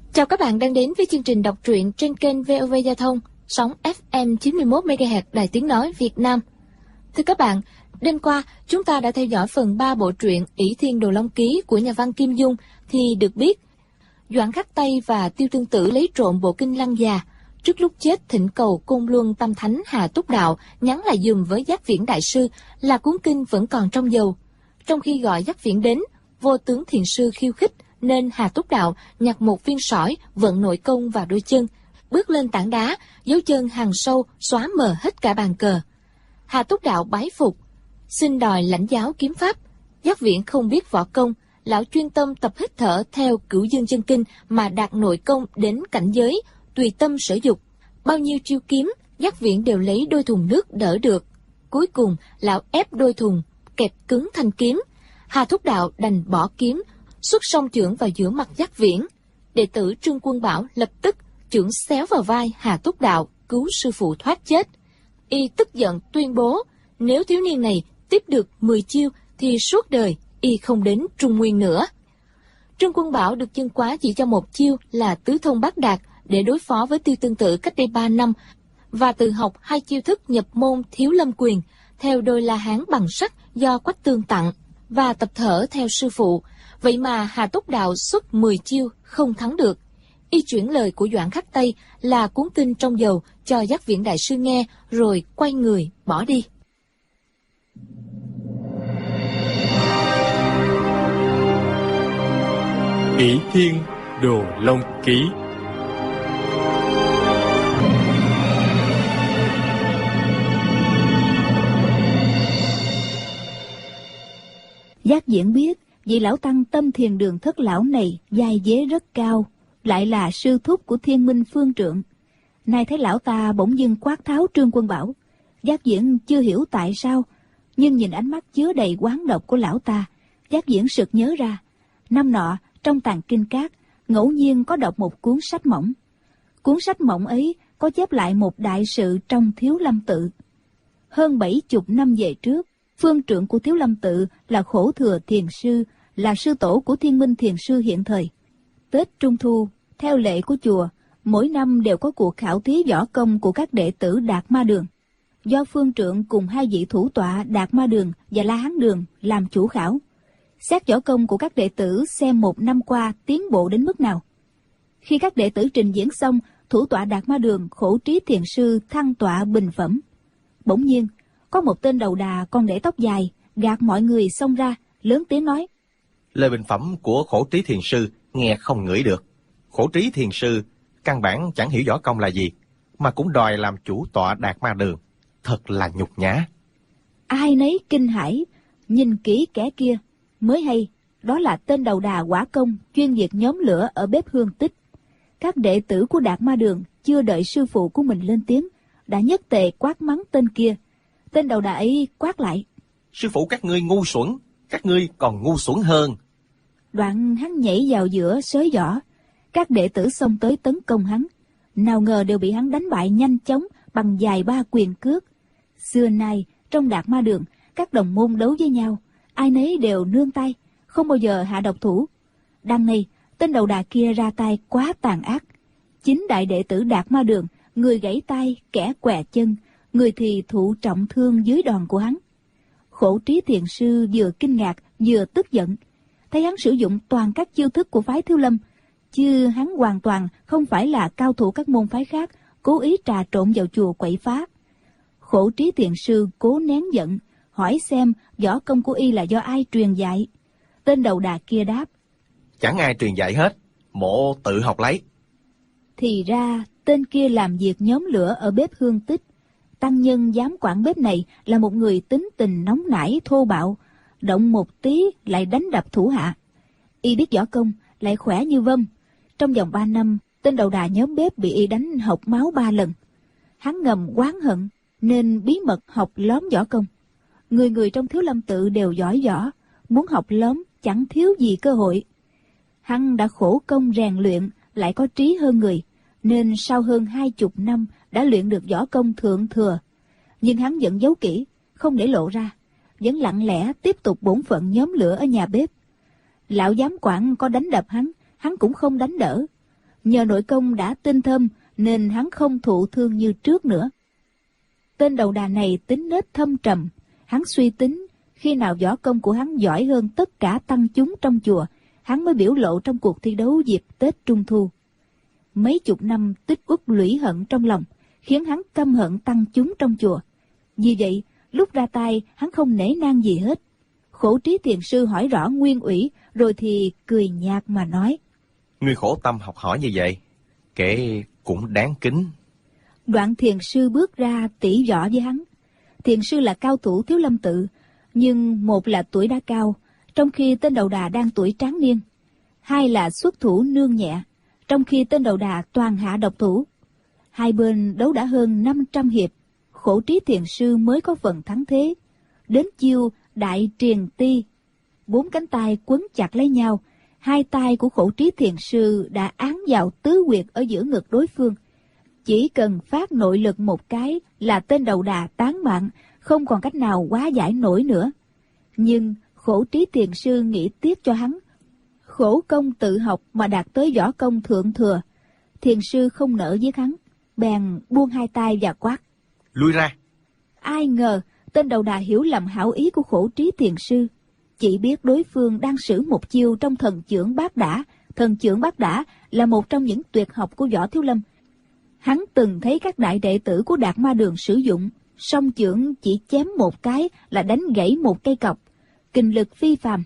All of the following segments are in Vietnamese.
Chào các bạn đang đến với chương trình đọc truyện trên kênh VOV Giao thông, sóng FM 91 MHz Đài Tiếng Nói Việt Nam. Thưa các bạn, đêm qua chúng ta đã theo dõi phần 3 bộ truyện Ỷ Thiên Đồ Long Ký của nhà văn Kim Dung thì được biết Doãn Khắc Tây và Tiêu Tương Tử lấy trộm bộ kinh Lăng Già. Trước lúc chết thỉnh cầu Côn Luân Tam Thánh Hà Túc Đạo nhắn lại dùm với Giác Viễn Đại Sư là cuốn kinh vẫn còn trong dầu. Trong khi gọi Giác Viễn đến, vô tướng thiền sư khiêu khích nên Hà Túc Đạo nhặt một viên sỏi vận nội công vào đôi chân, bước lên tảng đá, dấu chân hằn sâu xóa mờ hết cả bàn cờ. Hà Túc Đạo bái phục, xin đòi lãnh giáo kiếm pháp. Giác Viễn không biết võ công, lão chuyên tâm tập hít thở theo Cửu Dương Chân Kinh mà đạt nội công đến cảnh giới tùy tâm sở dục. Bao nhiêu chiêu kiếm, Giác Viễn đều lấy đôi thùng nước đỡ được. Cuối cùng lão ép đôi thùng kẹp cứng thanh kiếm. Hà Túc Đạo đành bỏ kiếm, xuất song chưởng vào giữa mặt Giác Viễn. Đệ tử Trương Quân Bảo lập tức chưởng xéo vào vai Hà Túc Đạo, cứu sư phụ thoát chết. Y tức giận tuyên bố, nếu thiếu niên này tiếp được 10 chiêu thì suốt đời y không đến Trung Nguyên nữa. Trương Quân Bảo được Chân Quá chỉ cho một chiêu là tứ thông bát đạt để đối phó với Tiêu Tương Tử cách đây 3 năm, và tự học 2 chiêu thức nhập môn Thiếu Lâm Quyền theo đôi la hán bằng sắt do Quách Tương tặng, và tập thở theo sư phụ. Vậy mà Hà Túc Đạo xuất 10 chiêu không thắng được. Y chuyển lời của Doãn Khắc Tây là cuốn kinh trong dầu cho Giác Viễn Đại Sư nghe, rồi quay người bỏ đi. Ỷ Thiên Đồ Long Ký. Giác Viễn biết vị lão tăng Tâm Thiền Đường Thất lão này giai vế rất cao, lại là sư thúc của Thiên Minh Phương Trượng. Nay thấy lão ta bỗng dưng quát tháo Trương Quân Bảo, Giác Viễn chưa hiểu tại sao, nhưng nhìn ánh mắt chứa đầy oán độc của lão ta, Giác Viễn sực nhớ ra, năm nọ trong tàng kinh các ngẫu nhiên có đọc một cuốn sách mỏng. Cuốn sách mỏng ấy có chép lại một đại sự trong Thiếu Lâm Tự. Hơn 70 năm về trước, phương trượng của Thiếu Lâm Tự là Khổ Thừa Thiền Sư, là sư tổ của Thiên Minh Thiền Sư hiện thời. Tết Trung Thu, theo lệ của chùa, mỗi năm đều có cuộc khảo thí võ công của các đệ tử Đạt Ma Đường. Do phương trượng cùng 2 vị thủ tọa Đạt Ma Đường và La Hán Đường làm chủ khảo, xét võ công của các đệ tử xem một năm qua tiến bộ đến mức nào. Khi các đệ tử trình diễn xong, thủ tọa Đạt Ma Đường Khổ Trí Thiền Sư thăng tọa bình phẩm. Bỗng nhiên, có một tên đầu đà còn để tóc dài, gạt mọi người xông ra, lớn tiếng nói: lời bình phẩm của Khổ Trí Thiền Sư nghe không ngửi được. Khổ Trí Thiền Sư căn bản chẳng hiểu võ công là gì, mà cũng đòi làm chủ tọa Đạt Ma Đường, thật là nhục nhã. Ai nấy kinh hãi, nhìn kỹ kẻ kia mới hay đó là tên đầu đà Quả Công chuyên việc nhóm lửa ở bếp Hương Tích. Các đệ tử của Đạt Ma Đường chưa đợi sư phụ của mình lên tiếng đã nhất tề quát mắng tên kia. Tên đầu đà ấy quát lại: sư phụ các ngươi ngu xuẩn, các ngươi còn ngu xuẩn hơn. Đoạn hắn nhảy vào giữa sới võ, các đệ tử xông tới tấn công hắn, nào ngờ đều bị hắn đánh bại nhanh chóng bằng vài ba quyền cước. Xưa nay trong Đạt Ma Đường, các đồng môn đấu với nhau, ai nấy đều nương tay, không bao giờ hạ độc thủ. Đằng này tên đầu đà kia ra tay quá tàn ác. 9 đại đệ tử Đạt Ma Đường, người gãy tay, kẻ què chân, người thì thụ trọng thương dưới đòn của hắn. Khổ Trí Thiền Sư vừa kinh ngạc vừa tức giận, thấy hắn sử dụng toàn các chiêu thức của phái Thiếu Lâm, chứ hắn hoàn toàn không phải là cao thủ các môn phái khác cố ý trà trộn vào chùa quậy phá. Khổ Trí Thiền Sư cố nén giận, hỏi xem võ công của y là do ai truyền dạy. Tên đầu đà kia đáp: chẳng ai truyền dạy hết, mộ tự học lấy. Thì ra tên kia làm việc nhóm lửa ở bếp Hương Tích. Tăng nhân giám quản bếp này là một người tính tình nóng nảy thô bạo, động một tí lại đánh đập thủ hạ. Y biết võ công, lại khỏe như vâm. Trong vòng 3 năm, tên đầu đà nhóm bếp bị y đánh hộc máu 3 lần. Hắn ngầm oán hận nên bí mật học lóm võ công. Người người trong Thiếu Lâm Tự đều giỏi võ, muốn học lóm chẳng thiếu gì cơ hội. Hắn đã khổ công rèn luyện, lại có trí hơn người, nên sau hơn 20 năm đã luyện được võ công thượng thừa. Nhưng hắn vẫn giấu kỹ, không để lộ ra, vẫn lặng lẽ tiếp tục bổn phận nhóm lửa ở nhà bếp. Lão giám quản có đánh đập hắn cũng không đánh đỡ. Nhờ nội công đã tinh thâm nên hắn không thụ thương như trước nữa. Tên đầu đà này tính nết thâm trầm, hắn suy tính khi nào võ công của hắn giỏi hơn tất cả tăng chúng trong chùa, hắn mới biểu lộ trong cuộc thi đấu dịp Tết Trung Thu. Mấy chục năm tích uất lũy hận trong lòng, khiến hắn căm hận tăng chúng trong chùa. Vì vậy, lúc ra tay, hắn không nể nang gì hết. Khổ Trí Thiền sư hỏi rõ nguyên ủy, rồi thì cười nhạt mà nói: Ngươi khổ tâm học hỏi như vậy, kể cũng đáng kính. Đoạn thiền sư bước ra tỉ võ với hắn. Thiền sư là cao thủ Thiếu Lâm tự, nhưng một là tuổi đã cao, trong khi tên đầu đà đang tuổi tráng niên. Hai là xuất thủ nương nhẹ, trong khi tên đầu đà toàn hạ độc thủ. Hai bên đấu đã hơn 500 hiệp, Khổ Trí Thiền sư mới có phần thắng thế. Đến chiêu đại triền ti, 4 cánh tay quấn chặt lấy nhau, hai tay của Khổ Trí Thiền sư đã án vào tứ huyệt ở giữa ngực đối phương. Chỉ cần phát nội lực một cái là tên đầu đà tán mạng, không còn cách nào hóa giải nổi nữa. Nhưng Khổ Trí Thiền sư nghĩ tiếc cho hắn, khổ công tự học mà đạt tới võ công thượng thừa. Thiền sư không nỡ giết hắn, bèn buông hai tay và quát: Lui ra! Ai ngờ tên đầu đà hiểu lầm hảo ý của Khổ Trí Thiền sư, chỉ biết đối phương đang sử một chiêu trong thần chưởng bát đả. Thần chưởng bát đả là một trong những tuyệt học của Võ Thiếu Lâm. Hắn từng thấy các đại đệ tử của Đạt Ma Đường sử dụng, song chưởng chỉ chém một cái là đánh gãy một cây cọc, kinh lực phi phàm.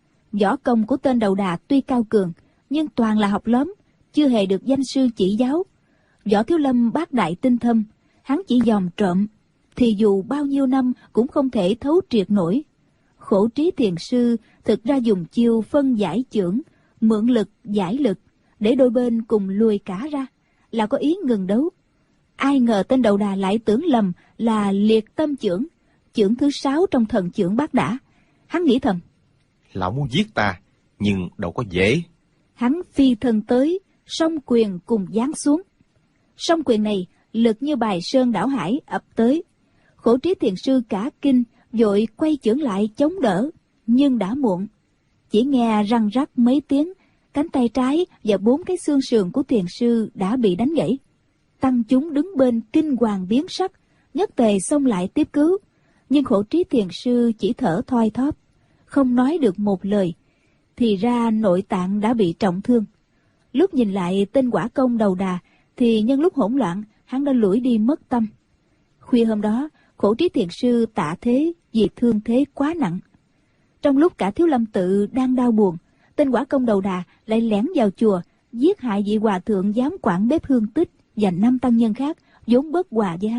Võ công của tên đầu đà tuy cao cường, nhưng toàn là học lóm, chưa hề được danh sư chỉ giáo. Võ Thiếu Lâm bác đại tinh thâm, hắn chỉ dòm trộm, thì dù bao nhiêu năm cũng không thể thấu triệt nổi. Khổ Trí Thiền sư thực ra dùng chiêu phân giải chưởng, mượn lực giải lực, để đôi bên cùng lùi cả ra, là có ý ngừng đấu. Ai ngờ tên đầu đà lại tưởng lầm là liệt tâm chưởng, chưởng thứ 6 trong thần chưởng bát đả. Hắn nghĩ thầm: Lão muốn giết ta, nhưng đâu có dễ. Hắn phi thân tới, song quyền cùng giáng xuống. Song quyền này lực như bài sơn đảo hải ập tới. Khổ Trí Thiền sư cả kinh, vội quay chưởng lại chống đỡ, nhưng đã muộn. Chỉ nghe răng rắc mấy tiếng, cánh tay trái và 4 cái xương sườn của thiền sư đã bị đánh gãy. Tăng chúng đứng bên kinh hoàng biến sắc, nhất tề xông lại tiếp cứu, nhưng Khổ Trí Thiền sư chỉ thở thoi thóp, không nói được một lời. Thì ra nội tạng đã bị trọng thương. Lúc nhìn lại tên quả công đầu đà, thì nhân lúc hỗn loạn, hắn đã lủi đi mất tâm. Khuya hôm đó, Khổ Trí Thiền sư tạ thế vì thương thế quá nặng. Trong lúc cả Thiếu Lâm tự đang đau buồn, tên quả công đầu đà lại lẻn vào chùa, giết hại vị hòa thượng giám quản bếp Hương Tích và 5 tăng nhân khác vốn bất hòa với hắn.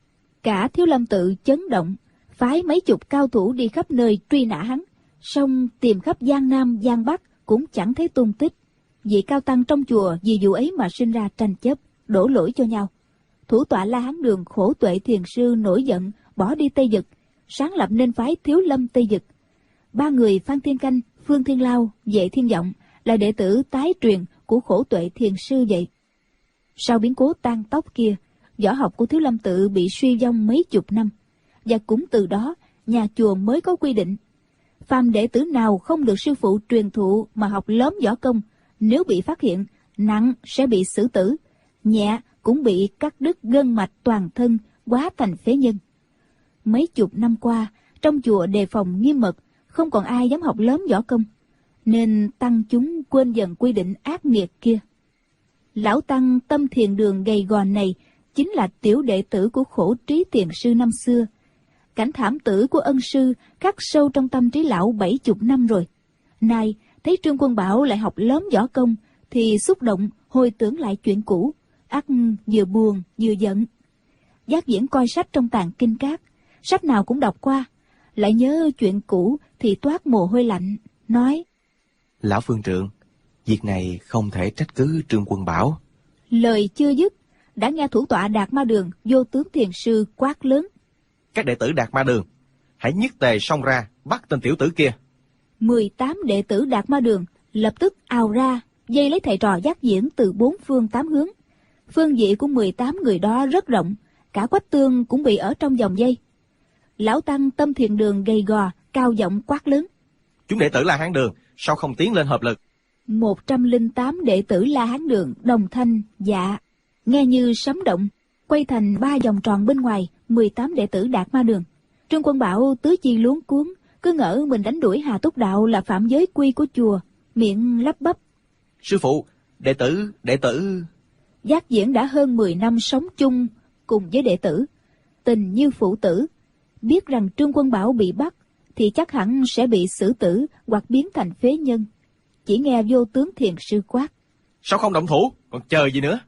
Cả Thiếu Lâm tự chấn động, phái mấy chục cao thủ đi khắp nơi truy nã hắn, song tìm khắp Giang Nam Giang Bắc cũng chẳng thấy tung tích. Vị cao tăng trong chùa vì vụ ấy mà sinh ra tranh chấp, đổ lỗi cho nhau. Thủ tọa La Hán Đường Khổ Tuệ Thiền sư nổi giận, bỏ đi Tây Dực, sáng lập nên phái Thiếu Lâm Tây Dực. 3 người Phan Thiên Canh, Phương Thiên Lao, Vệ Thiên Vọng là đệ tử tái truyền của Khổ Tuệ Thiền sư vậy. Sau biến cố tan tóc kia, võ học của Thiếu Lâm tự bị suy vong mấy chục năm, và cũng từ đó nhà chùa mới có quy định: phàm đệ tử nào không được sư phụ truyền thụ mà học lớn võ công, nếu bị phát hiện, nặng sẽ bị xử tử, nhẹ cũng bị cắt đứt gân mạch toàn thân, hóa thành phế nhân. Mấy chục năm qua, trong chùa đề phòng nghiêm mật, không còn ai dám học lớn võ công, nên tăng chúng quên dần quy định ác nghiệt kia. Lão tăng Tâm Thiền Đường gầy gò này chính là tiểu đệ tử của Khổ Trí Thiền sư năm xưa. Cảnh thảm tử của ân sư khắc sâu trong tâm trí lão 70 năm rồi. Nay thấy Trương Quân Bảo lại học lớn võ công, thì xúc động hồi tưởng lại chuyện cũ, ắt vừa buồn vừa giận. Giác Viễn coi sách trong tàng kinh các, sách nào cũng đọc qua, lại nhớ chuyện cũ thì toát mồ hôi lạnh, nói: Lão Phương Trượng, việc này không thể trách cứ Trương Quân Bảo. Lời chưa dứt, đã nghe thủ tọa Đạt Ma Đường Vô Tướng Thiền sư quát lớn: Các đệ tử Đạt Ma Đường, hãy nhất tề xông ra bắt tên tiểu tử kia. 18 đệ tử Đạt Ma Đường lập tức ào ra, dây lấy thầy trò Giác Viễn từ 4 phương 8 hướng. Phương vị của 18 người đó rất rộng, cả Quách Tương cũng bị ở trong vòng dây. Lão tăng Tâm Thiền Đường gầy gò, cao giọng quát lớn: Chúng đệ tử La Hán Đường, sao không tiến lên hợp lực? 108 đệ tử La Hán Đường đồng thanh dạ, nghe như sấm động, quay thành 3 vòng tròn bên ngoài 18 đệ tử Đạt Ma Đường. Trương Quân Bảo tứ chi luống cuống, cứ ngỡ mình đánh đuổi Hà Túc Đạo là phạm giới quy của chùa, miệng lắp bắp: Sư phụ, đệ tử... Giác Diễn đã hơn 10 năm sống chung cùng với đệ tử, tình như phụ tử, biết rằng Trương Quân Bảo bị bắt thì chắc hẳn sẽ bị xử tử hoặc biến thành phế nhân. Chỉ nghe Vô Tướng Thiền Sư quát: Sao không động thủ, còn chờ gì nữa?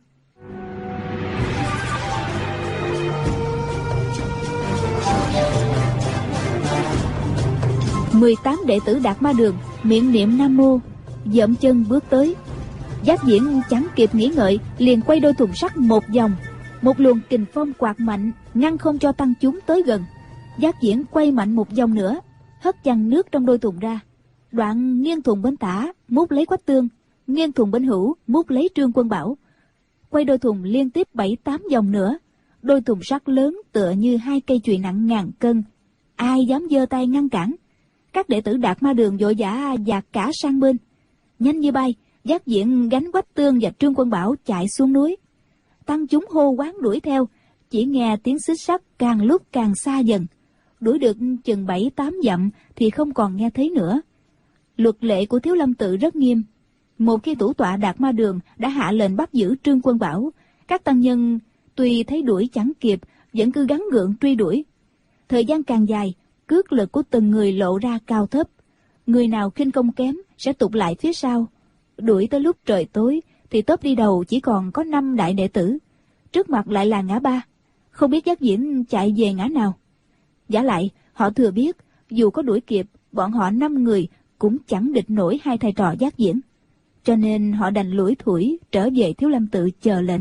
"18 đệ tử Đạt Ma Đường miệng niệm Nam Mô, dậm chân bước tới. Giác Diễn chẳng kịp nghĩ ngợi, liền quay đôi thùng sắt một vòng, một luồng kình phong quạt mạnh ngăn không cho tăng chúng tới gần. Giác Diễn quay mạnh một vòng nữa, hất văng nước trong đôi thùng ra, đoạn nghiêng thùng bên tả mút lấy Quách Tương, nghiêng thùng bên hữu mút lấy Trương Quân Bảo. Quay đôi thùng liên tiếp 7-8 vòng nữa, đôi thùng sắt lớn tựa như 2 cây chùy nặng ngàn cân, ai dám giơ tay ngăn cản. Các đệ tử Đạt Ma Đường vội vã dạt cả sang bên. Nhanh như bay, Giác Diễn gánh Quách Tương và Trương Quân Bảo chạy xuống núi. Tăng chúng hô quán đuổi theo, chỉ nghe tiếng xích sắt càng lúc càng xa dần. Đuổi được chừng 7-8 dặm thì không còn nghe thấy nữa. Luật lệ của Thiếu Lâm Tự rất nghiêm. Một khi thủ tọa Đạt Ma Đường đã hạ lệnh bắt giữ Trương Quân Bảo, các tăng nhân tuy thấy đuổi chẳng kịp vẫn cứ gắng gượng truy đuổi. Thời gian càng dài, cước lực của từng người lộ ra cao thấp. Người nào khinh công kém sẽ tụt lại phía sau. Đuổi tới lúc trời tối thì tốp đi đầu chỉ còn có 5 đại đệ tử, trước mặt lại là ngã ba, không biết Giác Diễn chạy về ngã nào. Vả lại họ thừa biết dù có đuổi kịp, bọn họ 5 người cũng chẳng địch nổi 2 thầy trò Giác Diễn, cho nên họ đành lủi thủi trở về Thiếu Lâm Tự chờ lệnh.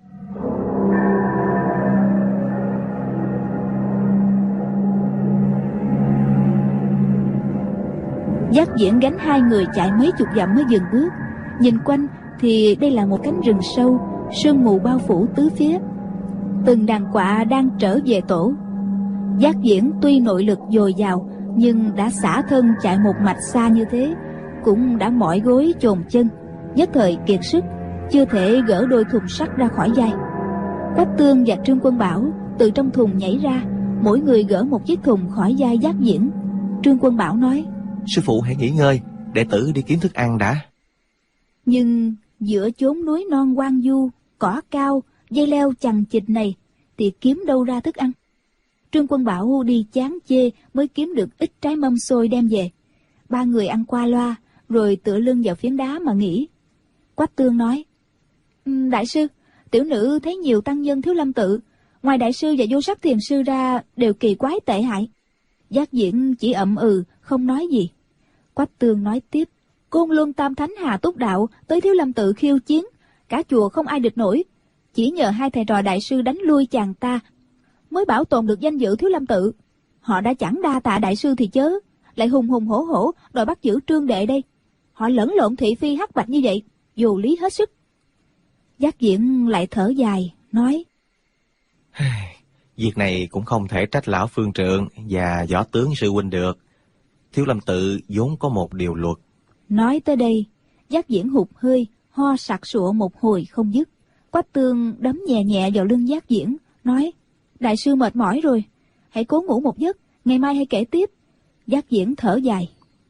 Giác Diễn gánh 2 người chạy mấy chục dặm mới dừng bước. Nhìn quanh thì đây là một cánh rừng sâu, sương mù bao phủ tứ phía. Từng đàn quạ đang trở về tổ. Giác Diễn tuy nội lực dồi dào, nhưng đã xả thân chạy một mạch xa như thế, cũng đã mỏi gối chồn chân, nhất thời kiệt sức, chưa thể gỡ đôi thùng sắt ra khỏi vai. Quách Tương và Trương Quân Bảo từ trong thùng nhảy ra, mỗi người gỡ một chiếc thùng khỏi vai Giác Diễn. Trương Quân Bảo nói: Sư phụ hãy nghỉ ngơi, đệ tử đi kiếm thức ăn đã. Nhưng giữa chốn núi non hoang vu, cỏ cao, dây leo chằng chịt này thì kiếm đâu ra thức ăn. Trương Quân Bảo đi chán chê mới kiếm được ít trái mâm xôi đem về. 3 người ăn qua loa rồi tựa lưng vào phiến đá mà nghỉ. Quách Tương nói: Đại sư, tiểu nữ thấy nhiều tăng nhân Thiếu Lâm Tự, ngoài đại sư và Vô Sắc Thiền Sư ra đều kỳ quái tệ hại. Giác Diễn chỉ ậm ừ không nói gì. Quách Tương nói tiếp: Côn Luân Tam Thánh Hà Túc Đạo tới Thiếu Lâm Tự khiêu chiến, cả chùa không ai địch nổi, chỉ nhờ 2 thầy trò đại sư đánh lui chàng ta mới bảo tồn được danh dự Thiếu Lâm Tự. Họ đã chẳng đa tạ đại sư thì chớ, lại hùng hùng hổ hổ đòi bắt giữ Trương đệ đây. Họ lẫn lộn thị phi hắc bạch như vậy, dù lý hết sức. Giác Diễn lại thở dài nói: Việc này cũng không thể trách lão Phương Trượng và Võ Tướng sư huynh được. Thiếu Lâm Tự vốn có một điều luật. Nói tới đây, Giác Diễn hụt hơi, ho sặc sụa một hồi không dứt. Quách Tương đấm nhẹ nhẹ vào lưng Giác Diễn, nói: Đại sư mệt mỏi rồi, hãy cố ngủ một giấc, ngày mai hãy kể tiếp. Giác Diễn thở dài: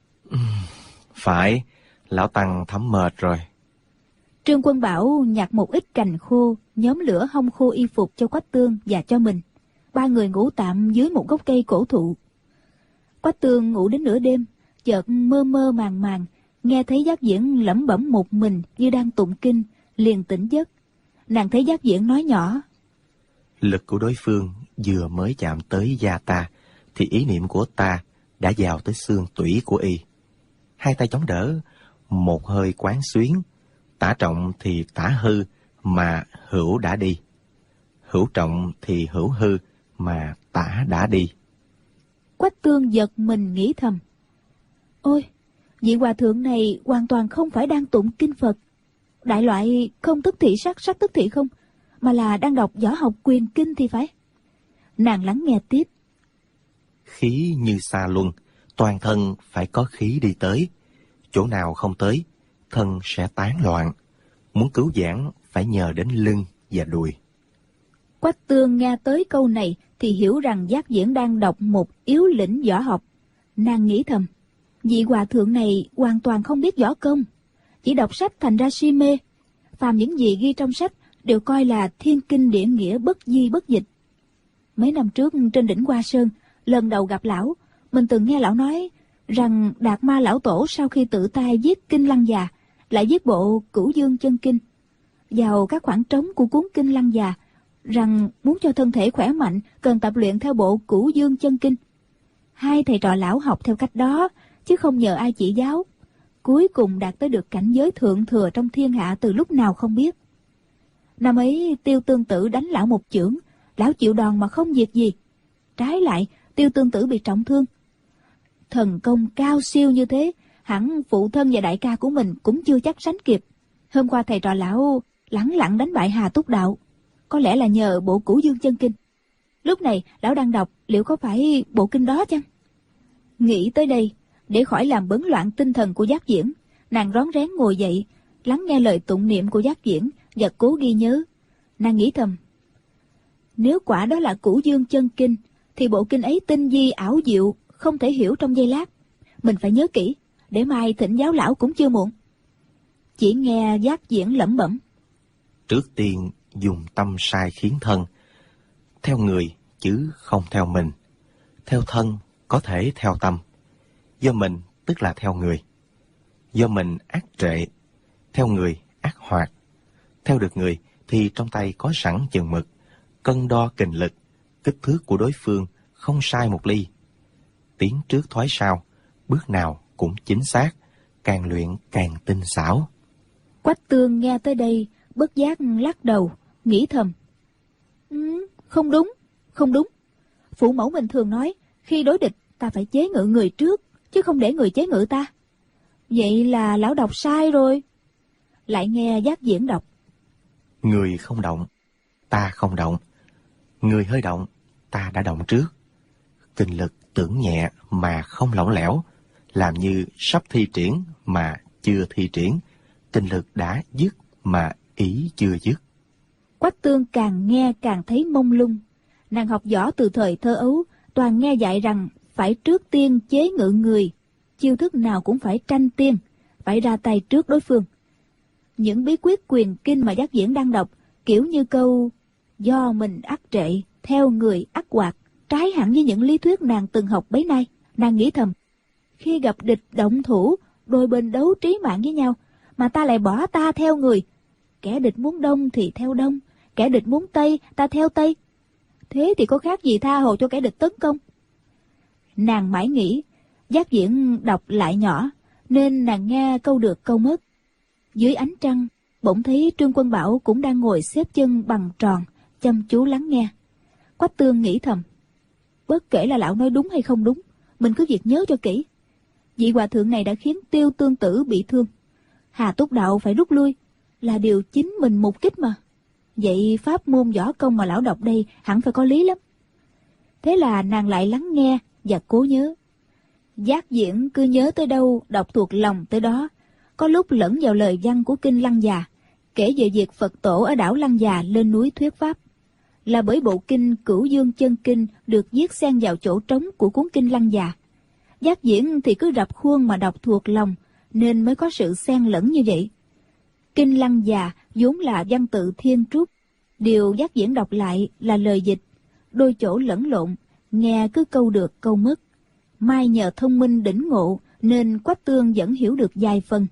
Phải, lão tăng thấm mệt rồi. Trương Quân Bảo nhặt một ít cành khô, nhóm lửa hong khô y phục cho Quách Tương và cho mình. 3 người ngủ tạm dưới một gốc cây cổ thụ. Quách Tương ngủ đến nửa đêm, chợt mơ mơ màng màng, nghe thấy Giác Diễn lẩm bẩm một mình như đang tụng kinh, liền tỉnh giấc. Nàng thấy Giác Diễn nói nhỏ: Lực của đối phương vừa mới chạm tới da ta, thì ý niệm của ta đã vào tới xương tủy của y. 2 tay chống đỡ, một hơi quán xuyến, tả trọng thì tả hư mà hữu đã đi, hữu trọng thì hữu hư mà tả đã đi. Quách Tương giật mình nghĩ thầm: Ôi, vị hòa thượng này hoàn toàn không phải đang tụng kinh Phật, đại loại không tức thị sắc, sắc tức thị không, mà là đang đọc võ học quyền kinh thì phải. Nàng lắng nghe tiếp: Khí như xa luân, toàn thân phải có khí đi tới, chỗ nào không tới thân sẽ tán loạn. Muốn cứu vãn phải nhờ đến lưng và đùi. Quách Tương nghe tới câu này thì hiểu rằng Giác Viễn đang đọc một yếu lĩnh võ học. Nàng nghĩ thầm, vị hòa thượng này hoàn toàn không biết võ công, chỉ đọc sách thành ra si mê. Phàm những gì ghi trong sách đều coi là thiên kinh địa nghĩa, bất di bất dịch. Mấy năm trước trên đỉnh Hoa Sơn, lần đầu gặp lão, mình từng nghe lão nói rằng Đạt Ma lão tổ sau khi tự tay viết Kinh Lăng Già, lại viết bộ Cửu Dương Chân Kinh vào các khoảng trống của cuốn Kinh Lăng Già, rằng muốn cho thân thể khỏe mạnh cần tập luyện theo bộ Cửu Dương Chân Kinh. Hai thầy trò lão học theo cách đó, chứ không nhờ ai chỉ giáo. Cuối cùng đạt tới được cảnh giới thượng thừa trong thiên hạ từ lúc nào không biết. Năm ấy Tiêu Tương Tử đánh lão một chưởng, lão chịu đòn mà không việc gì. Trái lại, Tiêu Tương Tử bị trọng thương. Thần công cao siêu như thế, hẳn phụ thân và đại ca của mình cũng chưa chắc sánh kịp. Hôm qua thầy trò lão lẳng lặng đánh bại Hà Túc Đạo, có lẽ là nhờ bộ Cửu Dương Chân Kinh. Lúc này lão đang đọc, liệu có phải bộ kinh đó chăng? Nghĩ tới đây, để khỏi làm bấn loạn tinh thần của Giác Viễn, nàng rón rén ngồi dậy, lắng nghe lời tụng niệm của Giác Viễn và cố ghi nhớ. Nàng nghĩ thầm, nếu quả đó là Cửu Dương Chân Kinh, thì bộ kinh ấy tinh vi ảo diệu, không thể hiểu trong giây lát. Mình phải nhớ kỹ, để mai thỉnh giáo lão cũng chưa muộn. Chỉ nghe Giác Viễn lẩm bẩm, trước tiên dùng tâm sai khiến thân, theo người chứ không theo mình. Theo thân có thể theo tâm, do mình tức là theo người. Do mình ác trệ, theo người ác hoạt. Theo được người thì trong tay có sẵn chừng mực, cân đo kình lực, kích thước của đối phương không sai một ly. Tiến trước thoái sau, bước nào cũng chính xác, càng luyện càng tinh xảo. Quách Tương nghe tới đây, bất giác lắc đầu, nghĩ thầm, không đúng, không đúng. Phụ mẫu mình thường nói, khi đối địch ta phải chế ngự người trước, chứ không để người chế ngự ta. Vậy là lão đọc sai rồi. Lại nghe Giác Viễn đọc, người không động, ta không động. Người hơi động, ta đã động trước. Kinh lực tưởng nhẹ mà không lỏng lẻo, làm như sắp thi triển mà chưa thi triển. Kinh lực đã dứt mà ý chưa dứt. Quách Tương càng nghe càng thấy mông lung. Nàng học võ từ thời thơ ấu, toàn nghe dạy rằng phải trước tiên chế ngự người, chiêu thức nào cũng phải tranh tiên, phải ra tay trước đối phương. Những bí quyết quyền kinh mà Giác Viễn đang đọc, kiểu như câu do mình ác trệ, theo người ác hoạt, trái hẳn với những lý thuyết nàng từng học bấy nay. Nàng nghĩ thầm, khi gặp địch động thủ, đôi bên đấu trí mạng với nhau, mà ta lại bỏ ta theo người. Kẻ địch muốn đông thì theo đông, kẻ địch muốn tây ta theo tây. Thế thì có khác gì tha hồ cho kẻ địch tấn công? Nàng mãi nghĩ, Giác Viễn đọc lại nhỏ, nên nàng nghe câu được câu mất. Dưới ánh trăng, bỗng thấy Trương Quân Bảo cũng đang ngồi xếp chân bằng tròn, chăm chú lắng nghe. Quách Tương nghĩ thầm, bất kể là lão nói đúng hay không đúng, mình cứ việc nhớ cho kỹ. Vị hòa thượng này đã khiến Tiêu Tương Tử bị thương, Hà Túc Đạo phải rút lui, là điều chính mình mục kích mà. Vậy pháp môn võ công mà lão đọc đây hẳn phải có lý lắm. Thế là nàng lại lắng nghe và cố nhớ. Giác Viễn cứ nhớ tới đâu đọc thuộc lòng tới đó, có lúc lẫn vào lời văn của Kinh Lăng Già, kể về việc Phật tổ ở đảo Lăng Già lên núi thuyết pháp. Là bởi bộ kinh Cửu Dương Chân Kinh được viết xen vào chỗ trống của cuốn Kinh Lăng Già. Giác Viễn thì cứ rập khuôn mà đọc thuộc lòng, nên mới có sự xen lẫn như vậy. Kinh Lăng Già vốn là văn tự Thiên Trúc, điều Giác Viễn đọc lại là lời dịch, đôi chỗ lẫn lộn, nghe cứ câu được câu mất. Mai nhờ thông minh đỉnh ngộ nên Quách Tương vẫn hiểu được vài phần.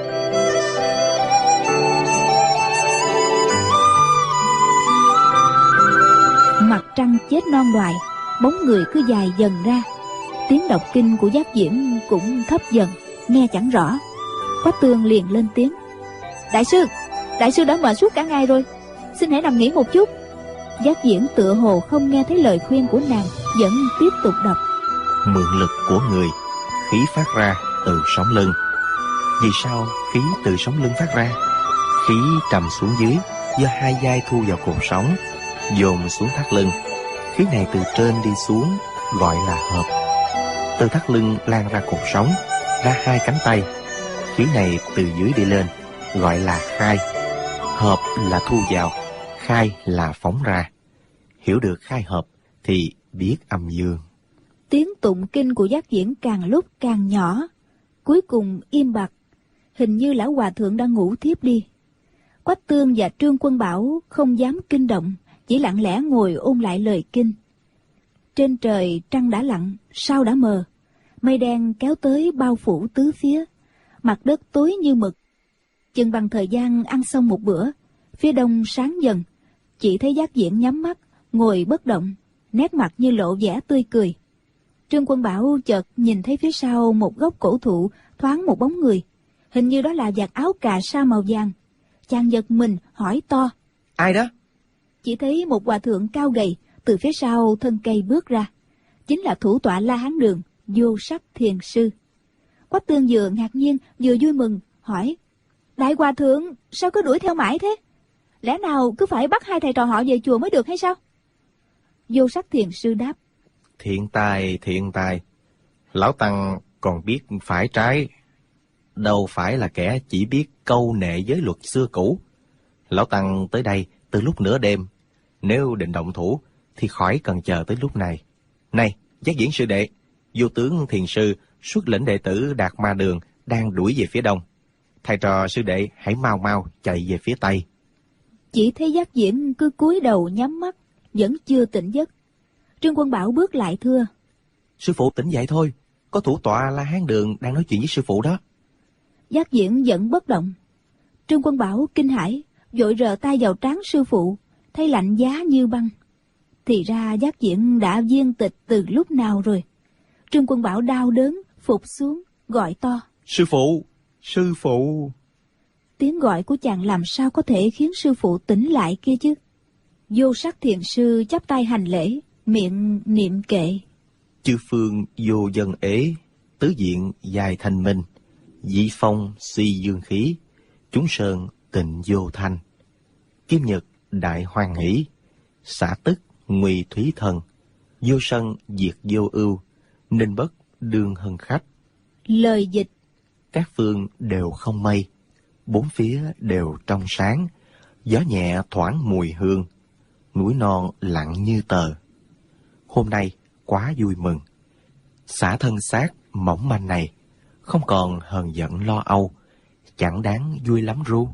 Mặt trăng chết non đoại, bóng người cứ dài dần ra. Tiếng đọc kinh của Giác Viễn cũng thấp dần, nghe chẳng rõ. Quách Tương liền lên tiếng, Đại sư đã mệt suốt cả ngày rồi, xin hãy nằm nghỉ một chút. Giác Viễn tựa hồ không nghe thấy lời khuyên của nàng, vẫn tiếp tục đọc. Mượn lực của người, khí phát ra từ sống lưng. Vì sao khí từ sống lưng phát ra? Khí trầm xuống dưới, do hai vai thu vào cột sống, dồn xuống thắt lưng. Khí này từ trên đi xuống gọi là hợp. Từ thắt lưng lan ra cột sống, ra hai cánh tay. Chữ này từ dưới đi lên, gọi là khai. Hợp là thu vào, khai là phóng ra. Hiểu được khai hợp thì biết âm dương. Tiếng tụng kinh của Giác Viễn càng lúc càng nhỏ, cuối cùng im bặt, hình như lão hòa thượng đang ngủ thiếp đi. Quách Tương và Trương Quân Bảo không dám kinh động, chỉ lặng lẽ ngồi ôn lại lời kinh. Trên trời trăng đã lặn, sao đã mờ, mây đen kéo tới bao phủ tứ phía, mặt đất tối như mực. Chừng bằng thời gian ăn xong một bữa, phía đông sáng dần, chỉ thấy Giác Viễn nhắm mắt, ngồi bất động, nét mặt như lộ vẻ tươi cười. Trương Quân Bảo chợt nhìn thấy phía sau một gốc cổ thụ thoáng một bóng người, hình như đó là vạt áo cà sa màu vàng. Chàng giật mình hỏi to: Ai đó? Chỉ thấy một hòa thượng cao gầy từ phía sau thân cây bước ra, chính là thủ tọa La Hán Đường Vô Sắc Thiền Sư. Quách Tương vừa ngạc nhiên vừa vui mừng, hỏi: Đại hòa thượng sao cứ đuổi theo mãi thế? Lẽ nào cứ phải bắt hai thầy trò họ về chùa mới được hay sao? Vô Sắc Thiền Sư đáp: Thiện tài, thiện tài. Lão Tăng còn biết phải trái, đâu phải là kẻ chỉ biết câu nệ giới luật xưa cũ. Lão Tăng tới đây từ lúc nửa đêm, nếu định động thủ thì khỏi cần chờ tới lúc này. Này, Giác Viễn sư đệ, Vô Tướng Thiền Sư xuất lĩnh đệ tử Đạt Ma Đường đang đuổi về phía đông. Thầy trò sư đệ hãy mau mau chạy về phía tây. Chỉ thấy Giác Viễn cứ cúi đầu nhắm mắt, vẫn chưa tỉnh giấc. Trương Quân Bảo bước lại thưa: Sư phụ tỉnh dậy thôi, có thủ tọa La Hán Đường đang nói chuyện với sư phụ đó. Giác Viễn vẫn bất động. Trương Quân Bảo kinh hãi, vội rờ tay vào trán sư phụ, thấy lạnh giá như băng. Thì ra Giác Viễn đã viên tịch từ lúc nào rồi. Trương Quân Bảo đau đớn phục xuống, gọi to: Sư phụ, sư phụ. Tiếng gọi của chàng làm sao có thể khiến sư phụ tỉnh lại kia chứ? Vô Sắc Thiền Sư chắp tay hành lễ, miệng niệm kệ: Chư phương vô dân ế, tứ diện dài thanh minh, dĩ phong suy dương khí, chúng sơn tịnh vô thanh. Kim nhật đại hoan hỷ, xả tức nguy thúy thần, vô sân diệt vô ưu, ninh bất đương hân khách. Lời dịch: Các phương đều không mây, bốn phía đều trong sáng, gió nhẹ thoảng mùi hương, núi non lặng như tờ. Hôm nay quá vui mừng, xả thân xác mỏng manh này không còn hờn giận lo âu, chẳng đáng vui lắm ru.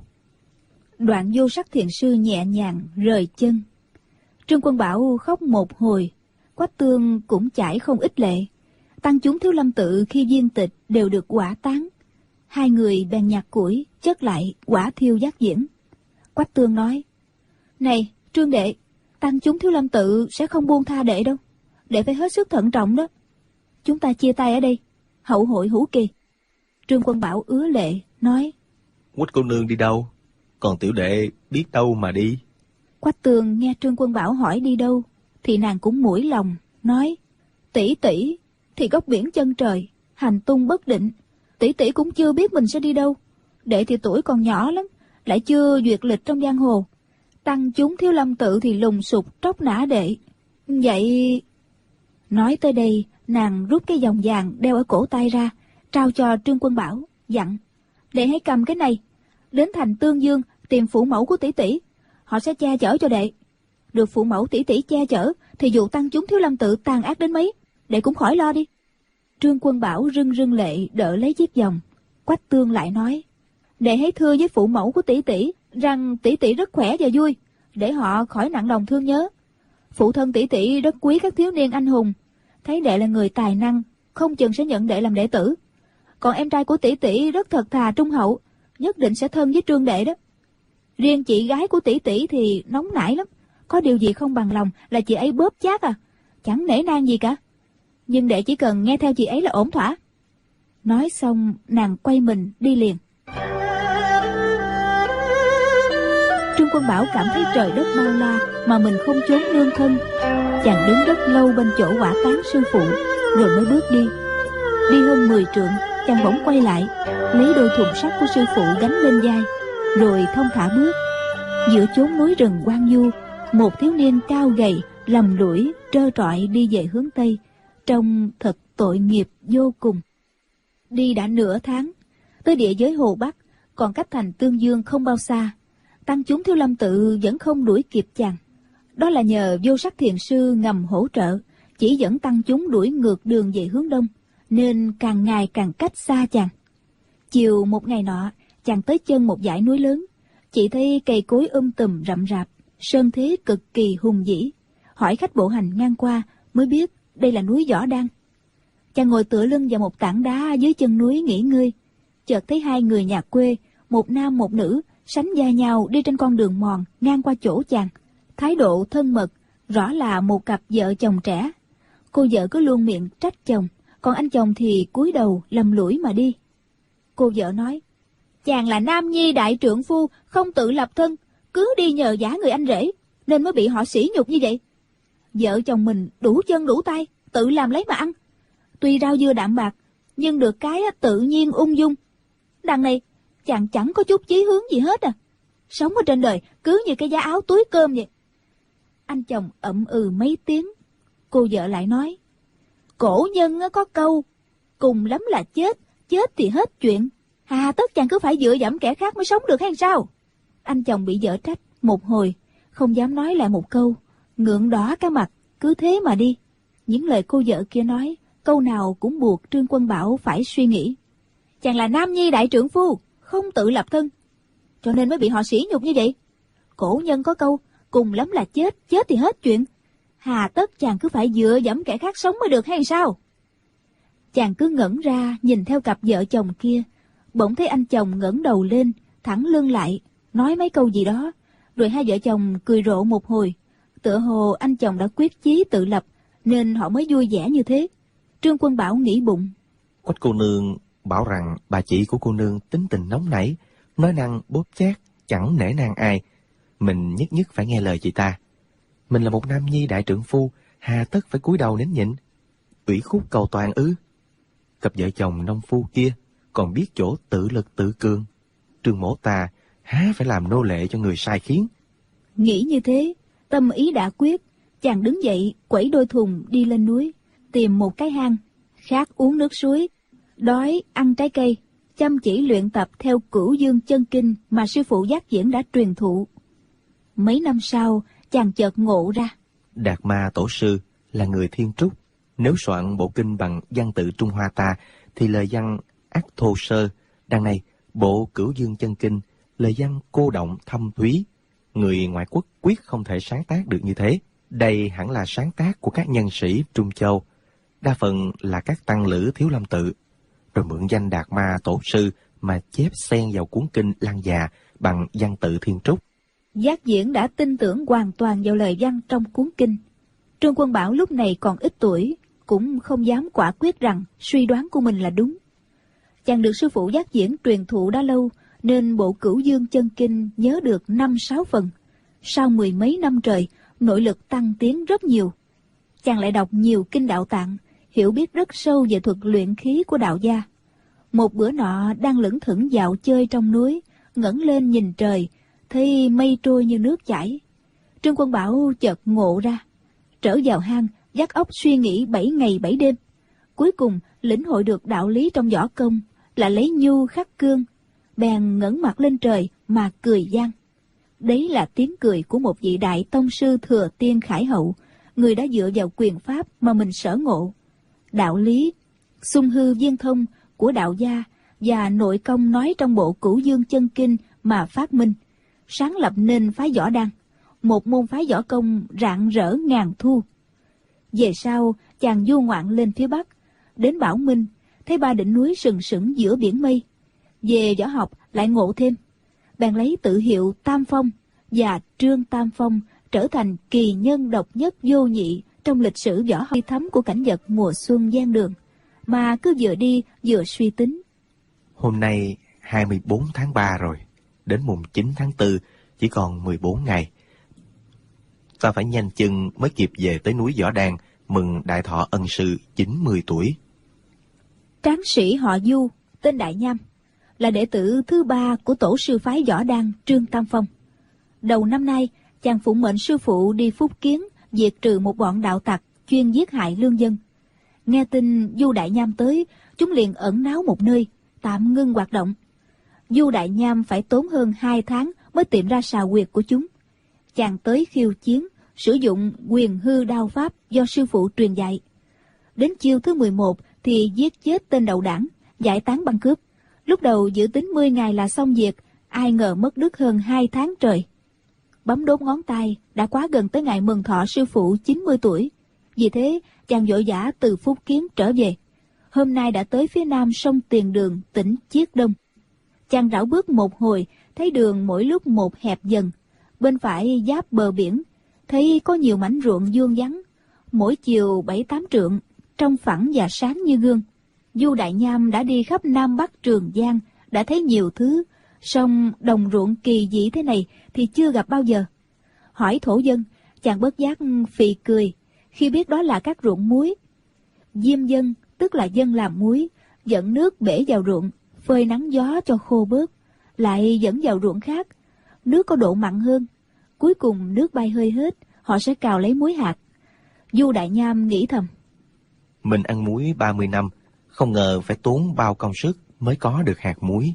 Đoạn Vô Sắc Thiền Sư nhẹ nhàng rời chân. Trương Quân Bảo khóc một hồi, Quách Tương cũng chảy không ít lệ. Tăng chúng Thiếu Lâm Tự khi viên tịch đều được hỏa táng. Hai người bèn nhặt củi chất lại hỏa thiêu Giác Viễn. Quách Tương nói: Này Trương đệ, tăng chúng Thiếu Lâm Tự sẽ không buông tha đệ đâu, đệ phải hết sức thận trọng đó. Chúng ta chia tay ở đây, hậu hội hữu kỳ. Trương Quân Bảo ứa lệ nói: Quách cô nương đi đâu? Còn tiểu đệ biết đâu mà đi. Quách Tường nghe Trương Quân Bảo hỏi đi đâu, thì nàng cũng mũi lòng, nói: Tỷ tỷ thì góc biển chân trời, hành tung bất định. Tỷ tỷ cũng chưa biết mình sẽ đi đâu. Đệ thì tuổi còn nhỏ lắm, lại chưa duyệt lịch trong giang hồ. Tăng chúng Thiếu Lâm Tự thì lùng sục tróc nã đệ. Vậy... Nói tới đây, nàng rút cái vòng vàng đeo ở cổ tay ra, trao cho Trương Quân Bảo, dặn: Đệ hãy cầm cái này, đến thành Tương Dương tìm phụ mẫu của tỷ tỷ, họ sẽ che chở cho đệ. Được phụ mẫu tỷ tỷ che chở, thì dù tăng chúng Thiếu Lâm Tự tàn ác đến mấy, đệ cũng khỏi lo đi. Trương Quân Bảo rưng rưng lệ đỡ lấy chiếc vòng. Quách Tương lại nói: Đệ hãy thưa với phụ mẫu của tỷ tỷ rằng tỷ tỷ rất khỏe và vui, để họ khỏi nặng lòng thương nhớ. Phụ thân tỷ tỷ rất quý các thiếu niên anh hùng, thấy đệ là người tài năng, không chừng sẽ nhận đệ làm đệ tử. Còn em trai của tỷ tỷ rất thật thà trung hậu, nhất định sẽ thân với Trương đệ đó. Riêng chị gái của tỷ tỷ thì nóng nảy lắm, có điều gì không bằng lòng là chị ấy bóp chát à, chẳng nể nang gì cả. Nhưng đệ chỉ cần nghe theo chị ấy là ổn thỏa. Nói xong nàng quay mình đi liền. Trương Quân Bảo cảm thấy trời đất bao la mà mình không trốn nương thân. Chàng đứng rất lâu bên chỗ hỏa táng sư phụ, rồi mới bước đi. Đi hơn 10 trượng, chàng bỗng quay lại, lấy đôi thùng sắt của sư phụ gánh lên vai, rồi thong thả bước. Giữa chốn núi rừng hoang vu, một thiếu niên cao gầy lầm lũi trơ trọi đi về hướng tây, trông thật tội nghiệp vô cùng. Đi đã nửa tháng, Tới địa giới Hồ Bắc, còn cách thành Tương Dương không bao xa, tăng chúng Thiếu Lâm Tự vẫn không đuổi kịp chàng. Đó là nhờ Vô Sắc Thiền Sư ngầm hỗ trợ, chỉ dẫn tăng chúng đuổi ngược đường về hướng đông, nên càng ngày càng cách xa chàng. Chiều một ngày nọ, chàng tới chân một dãy núi lớn, chỉ thấy cây cối tùm rậm rạp, sơn thế cực kỳ hùng vĩ. Hỏi khách bộ hành ngang qua mới biết đây là núi Võ Đăng. Chàng ngồi tựa lưng vào một tảng đá dưới chân núi nghỉ ngơi, chợt thấy hai người nhà quê, một nam một nữ, sánh vai nhau đi trên con đường mòn ngang qua chỗ chàng. Thái độ thân mật, rõ là một cặp vợ chồng trẻ. Cô vợ cứ luôn miệng trách chồng, còn anh chồng thì cúi đầu lầm lũi mà đi. Cô vợ nói: chàng là nam nhi đại trượng phu, không tự lập thân, cứ đi nhờ vả người anh rể, nên mới bị họ sỉ nhục như vậy. Vợ chồng mình đủ chân đủ tay, tự làm lấy mà ăn. Tuy rau dưa đạm bạc, nhưng được cái tự nhiên ung dung. Đằng này, chàng chẳng có chút chí hướng gì hết à. Sống ở trên đời cứ như cái giá áo túi cơm vậy. Anh chồng ậm ừ mấy tiếng. Cô vợ lại nói: cổ nhân có câu, cùng lắm là chết, chết thì hết chuyện. Hà tất chàng cứ phải dựa dẫm kẻ khác mới sống được hay sao? Anh chồng bị vợ trách một hồi, không dám nói lại một câu, ngượng đỏ cả mặt, cứ thế mà đi. Những lời cô vợ kia nói, câu nào cũng buộc Trương Quân Bảo phải suy nghĩ. Chàng là nam nhi đại trượng phu, không tự lập thân, cho nên mới bị họ sỉ nhục như vậy. Cổ nhân có câu, cùng lắm là chết, chết thì hết chuyện. Hà tất chàng cứ phải dựa dẫm kẻ khác sống mới được hay sao? Chàng cứ ngẩn ra nhìn theo cặp vợ chồng kia, bỗng thấy anh chồng ngẩng đầu lên, thẳng lưng lại, nói mấy câu gì đó, rồi hai vợ chồng cười rộ một hồi. Tựa hồ anh chồng đã quyết chí tự lập, nên họ mới vui vẻ như thế. Trương Quân Bảo nghĩ bụng: Quách cô nương bảo rằng bà chị của cô nương tính tình nóng nảy, nói năng bóp chát, chẳng nể nang ai. Mình nhất nhất phải nghe lời chị ta. Mình là một nam nhi đại trượng phu, hà tất phải cúi đầu nín nhịn, ủy khúc cầu toàn ư? Cặp vợ chồng nông phu kia còn biết chỗ tự lực tự cường, Trương mỗ ta há phải làm nô lệ cho người sai khiến. Nghĩ như thế, tâm ý đã quyết, chàng đứng dậy quẩy đôi thùng đi lên núi, tìm một cái hang, khát uống nước suối, đói ăn trái cây, chăm chỉ luyện tập theo Cửu Dương chân kinh mà sư phụ Giác Viễn đã truyền thụ. Mấy năm sau, chàng chợt ngộ ra, Đạt Ma tổ sư là người Thiên Trúc. Nếu soạn bộ kinh bằng văn tự Trung Hoa ta, thì lời văn ắt thô sơ. Đằng này, bộ Cửu Dương chân kinh, lời văn cô động thâm thúy. Người ngoại quốc quyết không thể sáng tác được như thế. Đây hẳn là sáng tác của các nhân sĩ Trung Châu, đa phần là các tăng lữ Thiếu Lâm Tự, rồi mượn danh Đạt Ma tổ sư mà chép xen vào cuốn kinh Lăng Già bằng văn tự Thiên Trúc. Giác Viễn đã tin tưởng hoàn toàn vào lời văn trong cuốn kinh. Trương Quân Bảo lúc này còn ít tuổi, cũng không dám quả quyết rằng suy đoán của mình là đúng. Chàng được sư phụ Giác Viễn truyền thụ đã lâu, nên bộ Cửu Dương chân kinh nhớ được 5-6 phần. Sau 10 mấy năm trời, nội lực tăng tiến rất nhiều. Chàng lại đọc nhiều kinh đạo tạng, hiểu biết rất sâu về thuật luyện khí của đạo gia. Một bữa nọ đang lững thững dạo chơi trong núi, ngẩng lên nhìn trời, thấy mây trôi như nước chảy. Trương Quân Bảo chợt ngộ ra, trở vào hang, vắt óc suy nghĩ 7 ngày 7 đêm. Cuối cùng lĩnh hội được đạo lý trong võ công là lấy nhu khắc cương, bèn ngẩng mặt lên trời mà cười vang. Đấy là tiếng cười của một vị đại tông sư thừa tiên khải hậu, người đã dựa vào quyền pháp mà mình sở ngộ, đạo lý xung hư viên thông của đạo gia và nội công nói trong bộ Cửu Dương chân kinh mà phát minh, sáng lập nên phái Võ Đăng, một môn phái võ công rạng rỡ ngàn thu. Về sau, chàng du ngoạn lên phía Bắc, đến Bảo Minh, thấy 3 đỉnh núi sừng sững giữa biển mây. Về võ học lại ngộ thêm, bèn lấy tự hiệu Tam Phong và Trương Tam Phong, trở thành kỳ nhân độc nhất vô nhị trong lịch sử võ học thấm của cảnh vật mùa xuân gian đường, mà cứ vừa đi vừa suy tính. Hôm nay 24 tháng 3 rồi, đến mùng 9 tháng 4 chỉ còn 14 ngày. Ta phải nhanh chân mới kịp về tới núi Võ Đăng mừng đại thọ ân sư 90 tuổi. Tráng sĩ họ Du, tên Đại Nham, là đệ tử thứ 3 của tổ sư phái Võ Đăng Trương Tam Phong. Đầu năm nay, chàng phụng mệnh sư phụ đi Phúc Kiến diệt trừ một bọn đạo tặc chuyên giết hại lương dân. Nghe tin Du Đại Nham tới, chúng liền ẩn náu một nơi, tạm ngưng hoạt động. Du Đại Nham phải tốn hơn 2 tháng mới tìm ra sào huyệt của chúng. Chàng tới khiêu chiến, sử dụng quyền hư đao pháp do sư phụ truyền dạy. Đến chiêu thứ 11 thì giết chết tên đầu đảng, giải tán băng cướp. Lúc đầu dự tính 10 ngày là xong việc, ai ngờ mất đứt hơn 2 tháng trời. Bấm đốt ngón tay, đã quá gần tới ngày mừng thọ sư phụ 90 tuổi. Vì thế, chàng vội vã từ Phúc Kiến trở về. Hôm nay đã tới phía nam sông Tiền Đường, tỉnh Chiết Đông. Chàng rảo bước một hồi, thấy đường mỗi lúc một hẹp dần. Bên phải giáp bờ biển, thấy có nhiều mảnh ruộng vuông vắn, mỗi chiều 7-8 trượng, trong phẳng và sáng như gương. Du Đại Nham đã đi khắp Nam Bắc Trường Giang, đã thấy nhiều thứ, song đồng ruộng kỳ dị thế này thì chưa gặp bao giờ. Hỏi thổ dân, chàng bất giác phì cười khi biết đó là các ruộng muối. Diêm dân, tức là dân làm muối, dẫn nước bể vào ruộng, phơi nắng gió cho khô bớt, lại dẫn vào ruộng khác. Nước có độ mặn hơn, cuối cùng nước bay hơi hết, họ sẽ cào lấy muối hạt. Du Đại Nham nghĩ thầm, mình ăn muối 30 năm, không ngờ phải tốn bao công sức mới có được hạt muối.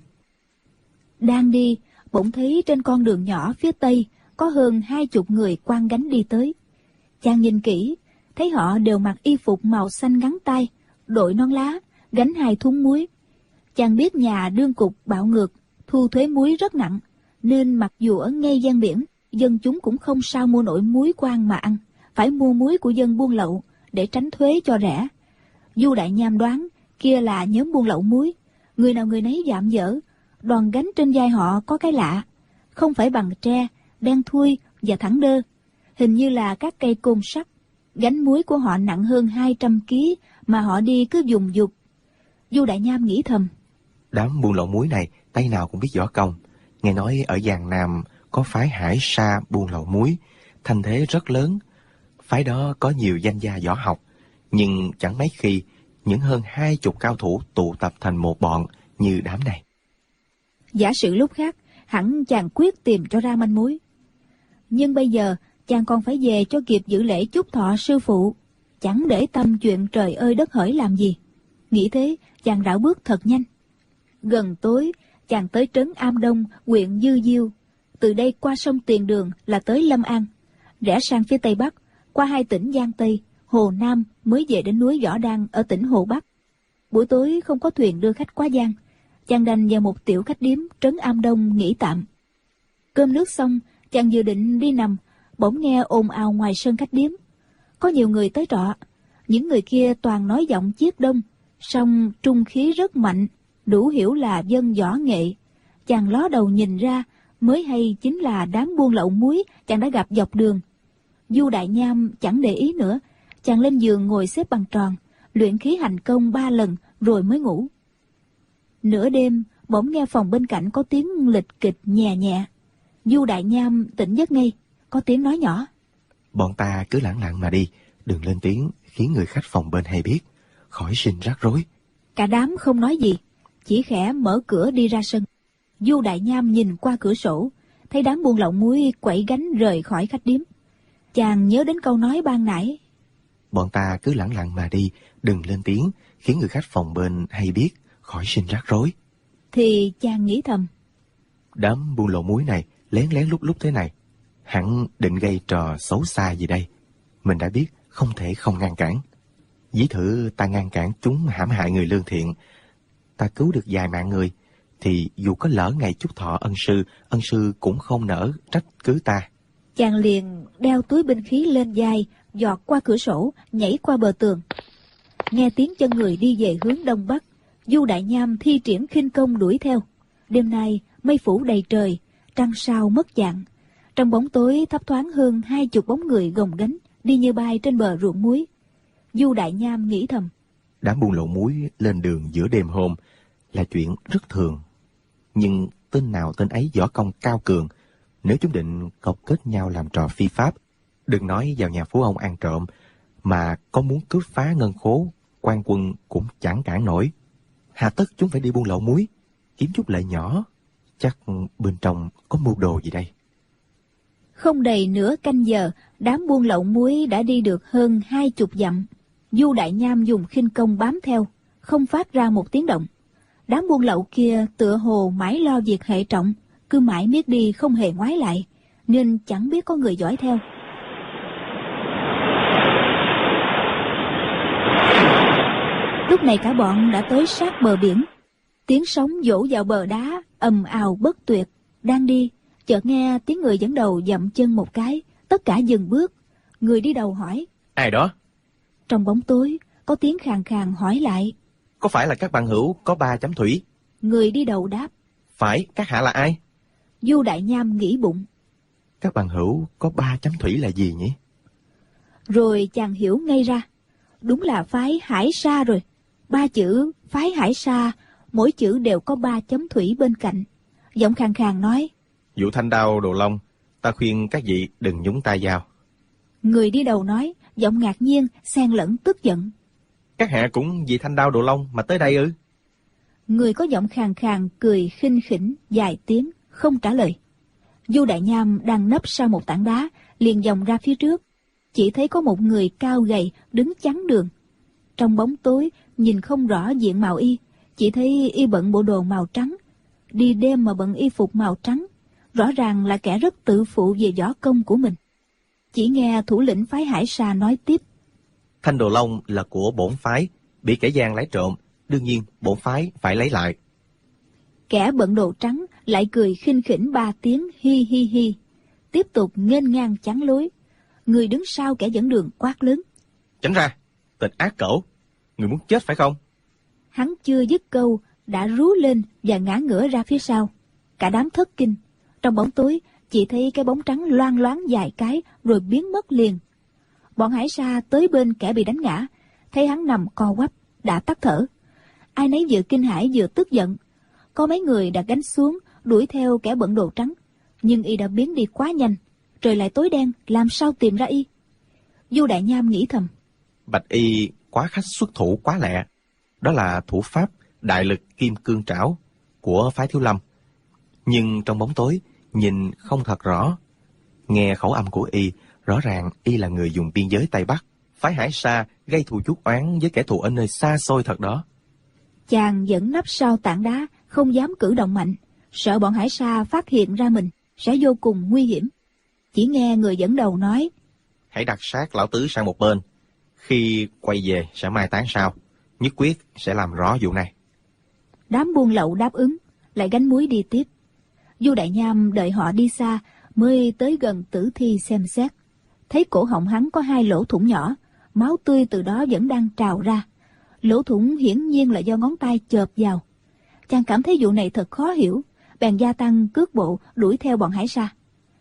Đang đi, bỗng thấy trên con đường nhỏ phía tây có hơn 20 người quăng gánh đi tới. Chàng nhìn kỹ, thấy họ đều mặc y phục màu xanh ngắn tay, đội nón lá, gánh 2 thúng muối. Chàng biết nhà đương cục bạo ngược, thu thuế muối rất nặng, nên mặc dù ở ngay gian biển, dân chúng cũng không sao mua nổi muối quan mà ăn, phải mua muối của dân buôn lậu để tránh thuế cho rẻ. Du Đại Nham đoán kia là nhóm buôn lậu muối, người nào người nấy dạm dở. Đoàn gánh trên vai họ có cái lạ, không phải bằng tre, đen thui và thẳng đơ, hình như là các cây côn sắt. Gánh muối của họ nặng hơn 200 kg mà họ đi cứ dùng dục. Du Đại Nham nghĩ thầm, đám buôn lậu muối này tay nào cũng biết võ công. Nghe nói ở Giang Nam có phái Hải Sa buôn lậu muối, thành thế rất lớn. Phái đó có nhiều danh gia võ học, nhưng chẳng mấy khi những hơn 20 cao thủ tụ tập thành một bọn như đám này. Giả sử lúc khác, hẳn chàng quyết tìm cho ra manh mối. Nhưng bây giờ, chàng còn phải về cho kịp giữ lễ chúc thọ sư phụ. Chẳng để tâm chuyện trời ơi đất hỡi làm gì. Nghĩ thế, chàng rảo bước thật nhanh. Gần tối, chàng tới trấn Am Đông, huyện Dư Diêu. Từ đây qua sông Tiền Đường là tới Lâm An. Rẽ sang phía Tây Bắc, qua 2 tỉnh Giang Tây, Hồ Nam mới về đến núi Võ Đăng ở tỉnh Hồ Bắc. Buổi tối không có thuyền đưa khách qua Giang. Chàng đành vào một tiểu khách điếm trấn Am Đông nghỉ tạm. Cơm nước xong, chàng vừa định đi nằm, bỗng nghe ồn ào ngoài sân khách điếm. Có nhiều người tới trọ, những người kia toàn nói giọng Chiết Đông, song trung khí rất mạnh, đủ hiểu là dân võ nghệ. Chàng ló đầu nhìn ra, mới hay chính là đám buôn lậu muối chàng đã gặp dọc đường. Du Đại Nham chẳng để ý nữa, chàng lên giường ngồi xếp bằng tròn, luyện khí hành công 3 lần rồi mới ngủ. Nửa đêm, bỗng nghe phòng bên cạnh có tiếng lịch kịch nhẹ nhẹ. Du Đại Nham tỉnh giấc ngay, có tiếng nói nhỏ, bọn ta cứ lẳng lặng mà đi, đừng lên tiếng khiến người khách phòng bên hay biết, khỏi sinh rắc rối. Cả đám không nói gì, chỉ khẽ mở cửa đi ra sân. Du Đại Nham nhìn qua cửa sổ, thấy đám buôn lậu muối quẩy gánh rời khỏi khách điếm. Chàng nhớ đến câu nói ban nãy, bọn ta cứ lẳng lặng mà đi, đừng lên tiếng khiến người khách phòng bên hay biết, khỏi sinh rắc rối. Thì chàng nghĩ thầm, đám buôn lậu muối này lén lén lút lút thế này, hẳn định gây trò xấu xa gì đây. Mình đã biết không thể không ngăn cản. Ví thử ta ngăn cản chúng hãm hại người lương thiện, ta cứu được vài mạng người, thì dù có lỡ ngày chúc thọ ân sư cũng không nỡ trách cứ ta. Chàng liền đeo túi binh khí lên vai, giọt qua cửa sổ, nhảy qua bờ tường. Nghe tiếng chân người đi về hướng đông bắc, Du Đại Nham thi triển khinh công đuổi theo. Đêm nay mây phủ đầy trời, trăng sao mất dạng. Trong bóng tối thấp thoáng hơn 20 bóng người gồng gánh đi như bay trên bờ ruộng muối. Du Đại Nham nghĩ thầm, đám buôn lậu muối lên đường giữa đêm hôm là chuyện rất thường, nhưng tên nào tên ấy võ công cao cường. Nếu chúng định cấu kết nhau làm trò phi pháp, đừng nói vào nhà phú ông ăn trộm, mà có muốn cướp phá ngân khố, quan quân cũng chẳng cản nổi. Hà tất chúng phải đi buôn lậu muối, kiếm chút lợi nhỏ. Chắc bên trong có mưu đồ gì đây. Không đầy nửa canh giờ, đám buôn lậu muối đã đi được hơn 20 dặm. Du Đại Nham dùng khinh công bám theo, không phát ra một tiếng động. Đám buôn lậu kia tựa hồ mãi lo việc hệ trọng, cứ mãi miết đi không hề ngoái lại, nên chẳng biết có người dõi theo. Lúc này cả bọn đã tới sát bờ biển. Tiếng sóng vỗ vào bờ đá ầm ào bất tuyệt. Đang đi, chợt nghe tiếng người dẫn đầu dậm chân một cái, tất cả dừng bước. Người đi đầu hỏi: Ai đó? Trong bóng tối, có tiếng khàn khàn hỏi lại: Có phải là các bạn hữu có 3 chấm thủy? Người đi đầu đáp: Phải, các hạ là ai? Du Đại Nham nghĩ bụng: Các bạn hữu có 3 chấm thủy là gì nhỉ? Rồi chàng hiểu ngay ra, đúng là phái Hải Sa rồi. 3 chữ phái Hải Sa, mỗi chữ đều có 3 chấm thủy bên cạnh. Giọng khàn khàn nói: Vụ Thanh Đao Đồ Long, ta khuyên các vị đừng nhúng tay vào. Người đi đầu nói, giọng ngạc nhiên xen lẫn tức giận: Các hạ cũng vì Thanh Đao Đồ Long mà tới đây ư? Người có giọng khàn khàn cười khinh khỉnh vài tiếng, không trả lời. Du Đại Nham đang nấp sau một tảng đá, liền vòng ra phía trước. Chỉ thấy có một người cao gầy đứng chắn đường. Trong bóng tối nhìn không rõ diện mạo y, chỉ thấy y bận bộ đồ màu trắng. Đi đêm mà bận y phục màu trắng, rõ ràng là kẻ rất tự phụ về võ công của mình. Chỉ nghe thủ lĩnh phái Hải Sa nói tiếp: Thanh Đồ Long là của bổn phái, bị kẻ gian lấy trộm, đương nhiên bổn phái phải lấy lại. Kẻ bận đồ trắng lại cười khinh khỉnh 3 tiếng hi hi hi, tiếp tục nghênh ngang chắn lối. Người đứng sau kẻ dẫn đường quát lớn: Tránh ra, tên ác cẩu, người muốn chết phải không? Hắn chưa dứt câu đã rú lên và ngã ngửa ra phía sau. Cả đám thất kinh. Trong bóng tối chỉ thấy cái bóng trắng loang loáng vài cái rồi biến mất liền. Bọn Hải Sa tới bên kẻ bị đánh ngã, thấy hắn nằm co quắp đã tắt thở. Ai nấy vừa kinh hãi vừa tức giận. Có mấy người đã gánh xuống đuổi theo kẻ bận đồ trắng, nhưng y đã biến đi quá nhanh, trời lại tối đen, làm sao tìm ra y? Du Đại Nham nghĩ thầm: Bạch y quá khách xuất thủ quá lẹ. Đó là thủ pháp đại lực kim cương trảo của phái Thiếu Lâm, nhưng trong bóng tối nhìn không thật rõ. Nghe khẩu âm của y, rõ ràng y là người dùng biên giới Tây Bắc. Phái Hải Sa gây thù chuốc oán với kẻ thù ở nơi xa xôi thật đó. Chàng vẫn nấp sau tảng đá, không dám cử động mạnh, sợ bọn Hải Sa phát hiện ra mình sẽ vô cùng nguy hiểm. Chỉ nghe người dẫn đầu nói: Hãy đặt sát lão tứ sang một bên, khi quay về sẽ mai táng sau, nhất quyết sẽ làm rõ vụ này. Đám buôn lậu đáp ứng, lại gánh muối đi tiếp. Du Đại Nham đợi họ đi xa mới tới gần tử thi xem xét. Thấy cổ họng hắn có 2 lỗ thủng nhỏ, máu tươi từ đó vẫn đang trào ra. Lỗ thủng hiển nhiên là do ngón tay chộp vào. Chàng cảm thấy vụ này thật khó hiểu, bèn gia tăng cước bộ đuổi theo bọn Hải Sa.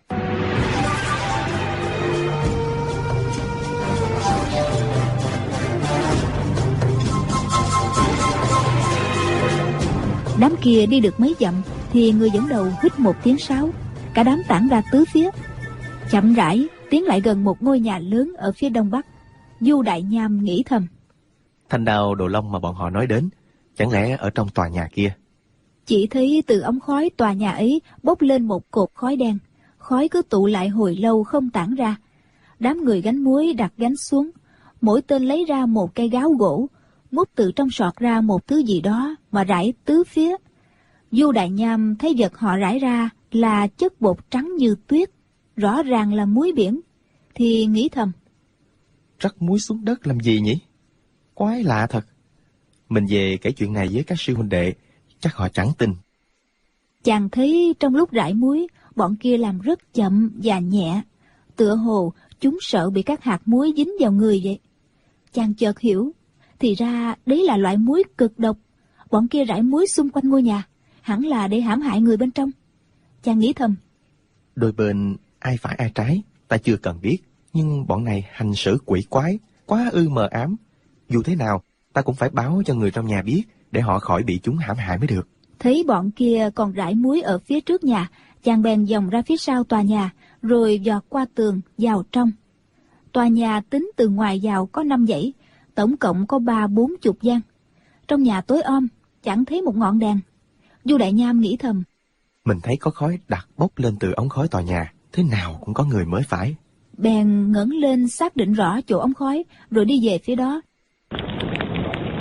Đám kia đi được mấy dặm thì người dẫn đầu hít một tiếng sáo, cả đám tản ra tứ phía. Chậm rãi tiến lại gần một ngôi nhà lớn ở phía đông bắc. Du Đại Nham nghĩ thầm: Thanh Đao Đồ Long mà bọn họ nói đến, chẳng lẽ ở trong tòa nhà kia? Chỉ thấy từ ống khói tòa nhà ấy bốc lên một cột khói đen, khói cứ tụ lại hồi lâu không tản ra. Đám người gánh muối đặt gánh xuống, mỗi tên lấy ra một cây gáo gỗ, múc từ trong sọt ra một thứ gì đó mà rải tứ phía. Du Đại Nham thấy vật họ rải ra là chất bột trắng như tuyết, rõ ràng là muối biển, thì nghĩ thầm: Rắc muối xuống đất làm gì nhỉ? Quái lạ thật. Mình về kể chuyện này với các sư huynh đệ, chắc họ chẳng tin. Chàng thấy trong lúc rải muối, bọn kia làm rất chậm và nhẹ, tựa hồ chúng sợ bị các hạt muối dính vào người vậy. Chàng chợt hiểu, thì ra đấy là loại muối cực độc. Bọn kia rải muối xung quanh ngôi nhà, hẳn là để hãm hại người bên trong. Chàng nghĩ thầm: Đôi bên ai phải ai trái, ta chưa cần biết, nhưng bọn này hành xử quỷ quái, quá ư mờ ám. Dù thế nào, ta cũng phải báo cho người trong nhà biết, để họ khỏi bị chúng hãm hại mới được. Thấy bọn kia còn rải muối ở phía trước nhà, chàng bèn vòng ra phía sau tòa nhà, rồi dọt qua tường vào trong. Tòa nhà tính từ ngoài vào có 5 dãy, tổng cộng có 30-40 gian. Trong nhà tối om, chẳng thấy một ngọn đèn. Du Đại Nham nghĩ thầm: Mình thấy có khói đặc bốc lên từ ống khói tòa nhà, thế nào cũng có người mới phải. Bèn ngẩng lên xác định rõ chỗ ống khói, rồi đi về phía đó.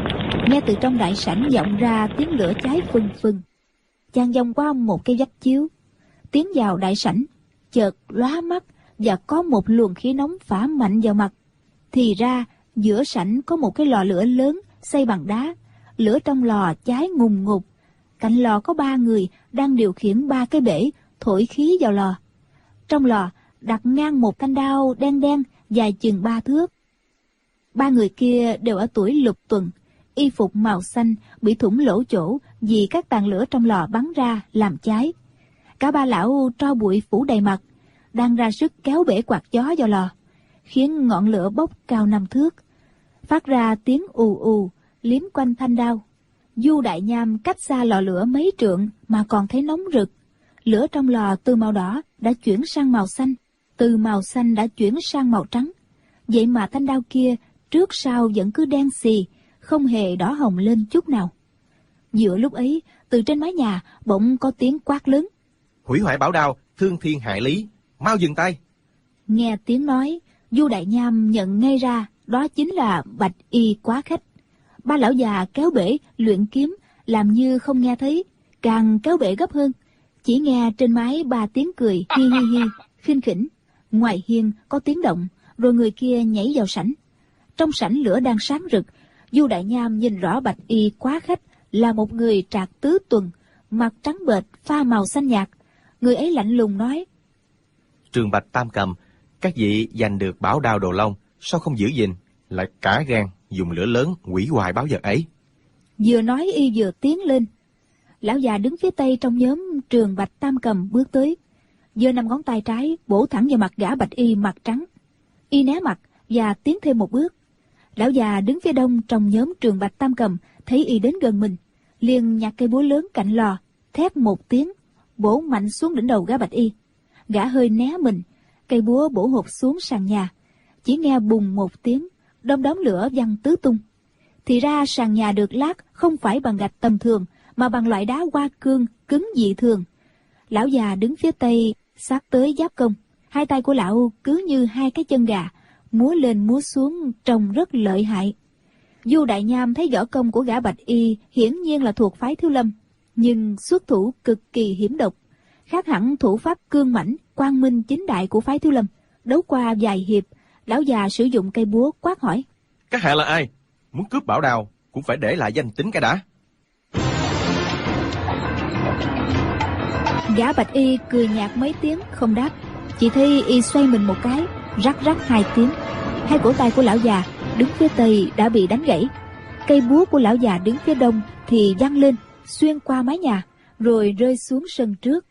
Nghe từ trong đại sảnh vọng ra tiếng lửa cháy phừng phừng. Chàng vòng qua một cái vách chiếu, tiến vào đại sảnh, chợt lóa mắt và có một luồng khí nóng phả mạnh vào mặt. Thì ra giữa sảnh có một cái lò lửa lớn xây bằng đá, lửa trong lò cháy ngùn ngụt. Cạnh lò có 3 người đang điều khiển 3 cái bể thổi khí vào lò. Trong lò đặt ngang một thanh đao đen đen dài chừng 3 thước. 3 người kia đều ở tuổi lục tuần, y phục màu xanh bị thủng lỗ chỗ vì các tàn lửa trong lò bắn ra làm cháy. Cả 3 lão tro bụi phủ đầy mặt, đang ra sức kéo bể quạt gió vào lò, khiến ngọn lửa bốc cao 5 thước, phát ra tiếng ù ù liếm quanh thanh đao. Du Đại Nham cách xa lò lửa mấy trượng mà còn thấy nóng rực. Lửa trong lò từ màu đỏ đã chuyển sang màu xanh, từ màu xanh đã chuyển sang màu trắng. Vậy mà thanh đao kia trước sau vẫn cứ đen xì, không hề đỏ hồng lên chút nào. Giữa lúc ấy, từ trên mái nhà bỗng có tiếng quát lớn: Hủy hoại bảo đao, thương thiên hại lý, mau dừng tay! Nghe tiếng nói, Du Đại Nham nhận ngay ra đó chính là Bạch Y Quá Khách. 3 lão già kéo bể luyện kiếm làm như không nghe thấy, càng kéo bể gấp hơn. Chỉ nghe trên mái 3 tiếng cười hi hi hi, khinh khỉnh. Ngoài hiên có tiếng động, rồi người kia nhảy vào sảnh. Trong sảnh lửa đang sáng rực. Du Đại Nham nhìn rõ Bạch Y Quá Khách là một người trạc tứ tuần, mặt trắng bệch pha màu xanh nhạt. Người ấy lạnh lùng nói: Trường Bạch Tam Cầm, các vị giành được bảo đao Đồ Long, sao không giữ gìn, lại cả gan dùng lửa lớn hủy hoại báu vật ấy? Vừa nói y vừa tiến lên. Lão già đứng phía tây trong nhóm Trường Bạch Tam Cầm bước tới, giơ 5 ngón tay trái bổ thẳng vào mặt gã Bạch Y mặt trắng. Y né mặt và tiến thêm một bước. Lão già đứng phía đông trong nhóm Trường Bạch Tam Cầm thấy y đến gần mình, liền nhặt cây búa lớn cạnh lò, thét một tiếng, bổ mạnh xuống đỉnh đầu gã Bạch Y. Gã hơi né mình, cây búa bổ hụt xuống sàn nhà. Chỉ nghe bùng một tiếng, đom đóm lửa văng tứ tung. Thì ra sàn nhà được lát không phải bằng gạch tầm thường, mà bằng loại đá hoa cương cứng dị thường. Lão già đứng phía tây sát tới giáp công, 2 tay của lão cứ như 2 cái chân gà, múa lên múa xuống trông rất lợi hại. Du Đại Nham thấy võ công của gã Bạch Y hiển nhiên là thuộc phái Thiếu Lâm, nhưng xuất thủ cực kỳ hiểm độc, khác hẳn thủ pháp cương mãnh quang minh chính đại của phái Thiếu Lâm. Đấu qua vài hiệp, lão già sử dụng cây búa quát hỏi: Các hạ là ai? Muốn cướp bảo đao cũng phải để lại danh tính cái đã. Gã Bạch Y cười nhạt mấy tiếng không đáp, chỉ thấy y xoay mình một cái, rắc rắc 2 tiếng. 2 cổ tay của lão già đứng phía tây đã bị đánh gãy. Cây búa của lão già đứng phía đông thì văng lên, xuyên qua mái nhà, rồi rơi xuống sân trước.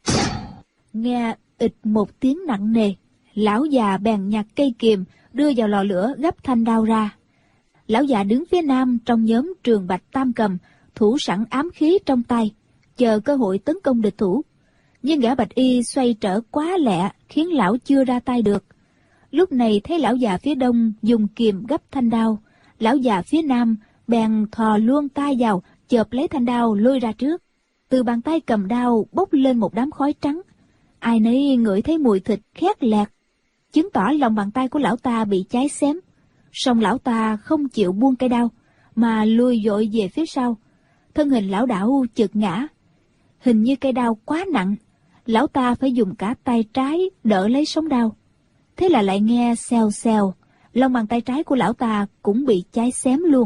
Nghe ịch một tiếng nặng nề, lão già bèn nhặt cây kìm đưa vào lò lửa gấp thanh đao ra. Lão già đứng phía nam trong nhóm Trường Bạch Tam Cầm, thủ sẵn ám khí trong tay, chờ cơ hội tấn công địch thủ. Nhưng gã Bạch Y xoay trở quá lẹ, khiến lão chưa ra tay được. Lúc này thấy lão già phía đông dùng kìm gấp thanh đao, lão già phía nam bèn thò luôn tay vào, chộp lấy thanh đao lôi ra trước. Từ bàn tay cầm đao bốc lên một đám khói trắng. Ai nấy ngửi thấy mùi thịt khét lẹt, chứng tỏ lòng bàn tay của lão ta bị cháy xém. Song lão ta không chịu buông cây đao, mà lùi dội về phía sau. Thân hình lão đảo chực ngã. Hình như cây đao quá nặng, lão ta phải dùng cả tay trái đỡ lấy sống đao. Thế là lại nghe xèo xèo, lòng bàn tay trái của lão ta cũng bị cháy xém luôn.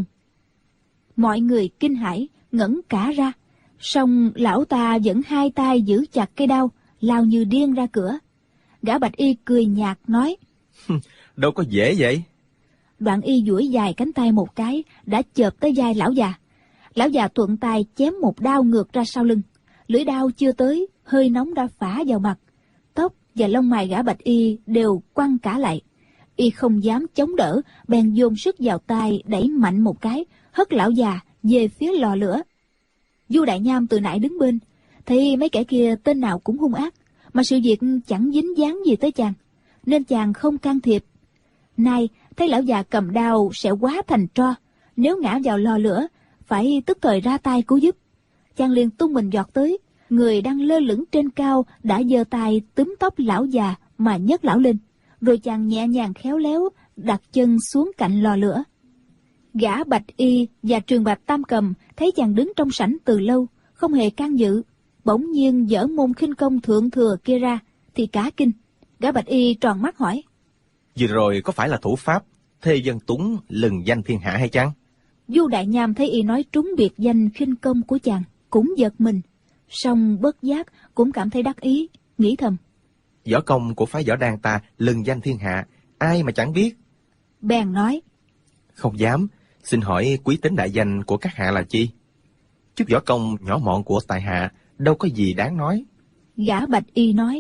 Mọi người kinh hãi ngẩn cả ra, song lão ta vẫn 2 tay giữ chặt cây đao, lao như điên ra cửa. Gã Bạch Y cười nhạt nói: Đâu có dễ vậy. Đoạn y duỗi dài cánh tay một cái, đã chộp tới vai lão già. Lão già thuận tay chém một đao ngược ra sau lưng. Lưỡi đao chưa tới, hơi nóng đã phả vào mặt. Tóc và lông mày gã Bạch Y đều quăng cả lại. Y không dám chống đỡ, bèn dồn sức vào tay đẩy mạnh một cái, hất lão già về phía lò lửa. Du Đại Nham từ nãy đứng bên, thấy mấy kẻ kia tên nào cũng hung ác, mà sự việc chẳng dính dáng gì tới chàng, nên chàng không can thiệp. Nay thấy lão già cầm đao sẽ hóa thành tro, nếu ngã vào lò lửa phải tức thời ra tay cứu giúp. Chàng liền tung mình giọt tới, người đang lơ lửng trên cao đã giơ tay túm tóc lão già mà nhấc lão lên, rồi chàng nhẹ nhàng khéo léo đặt chân xuống cạnh lò lửa. Gã Bạch Y và Trường Bạch Tam Cầm thấy chàng đứng trong sảnh từ lâu, không hề can dự, bỗng nhiên dở môn khinh công thượng thừa kia ra, thì cả kinh. Gã Bạch Y tròn mắt hỏi: Vừa rồi có phải là thủ pháp Thê Dân Tuấn lừng danh thiên hạ hay chăng? Du Đại Nham thấy y nói trúng biệt danh khinh công của chàng, cũng giật mình, song bất giác cũng cảm thấy đắc ý, nghĩ thầm: Võ công của phái Võ Đan ta lừng danh thiên hạ, ai mà chẳng biết. Bèn nói: Không dám, xin hỏi quý tính đại danh của các hạ là chi? Chút võ công nhỏ mọn của tại hạ đâu có gì đáng nói. Gã Bạch Y nói: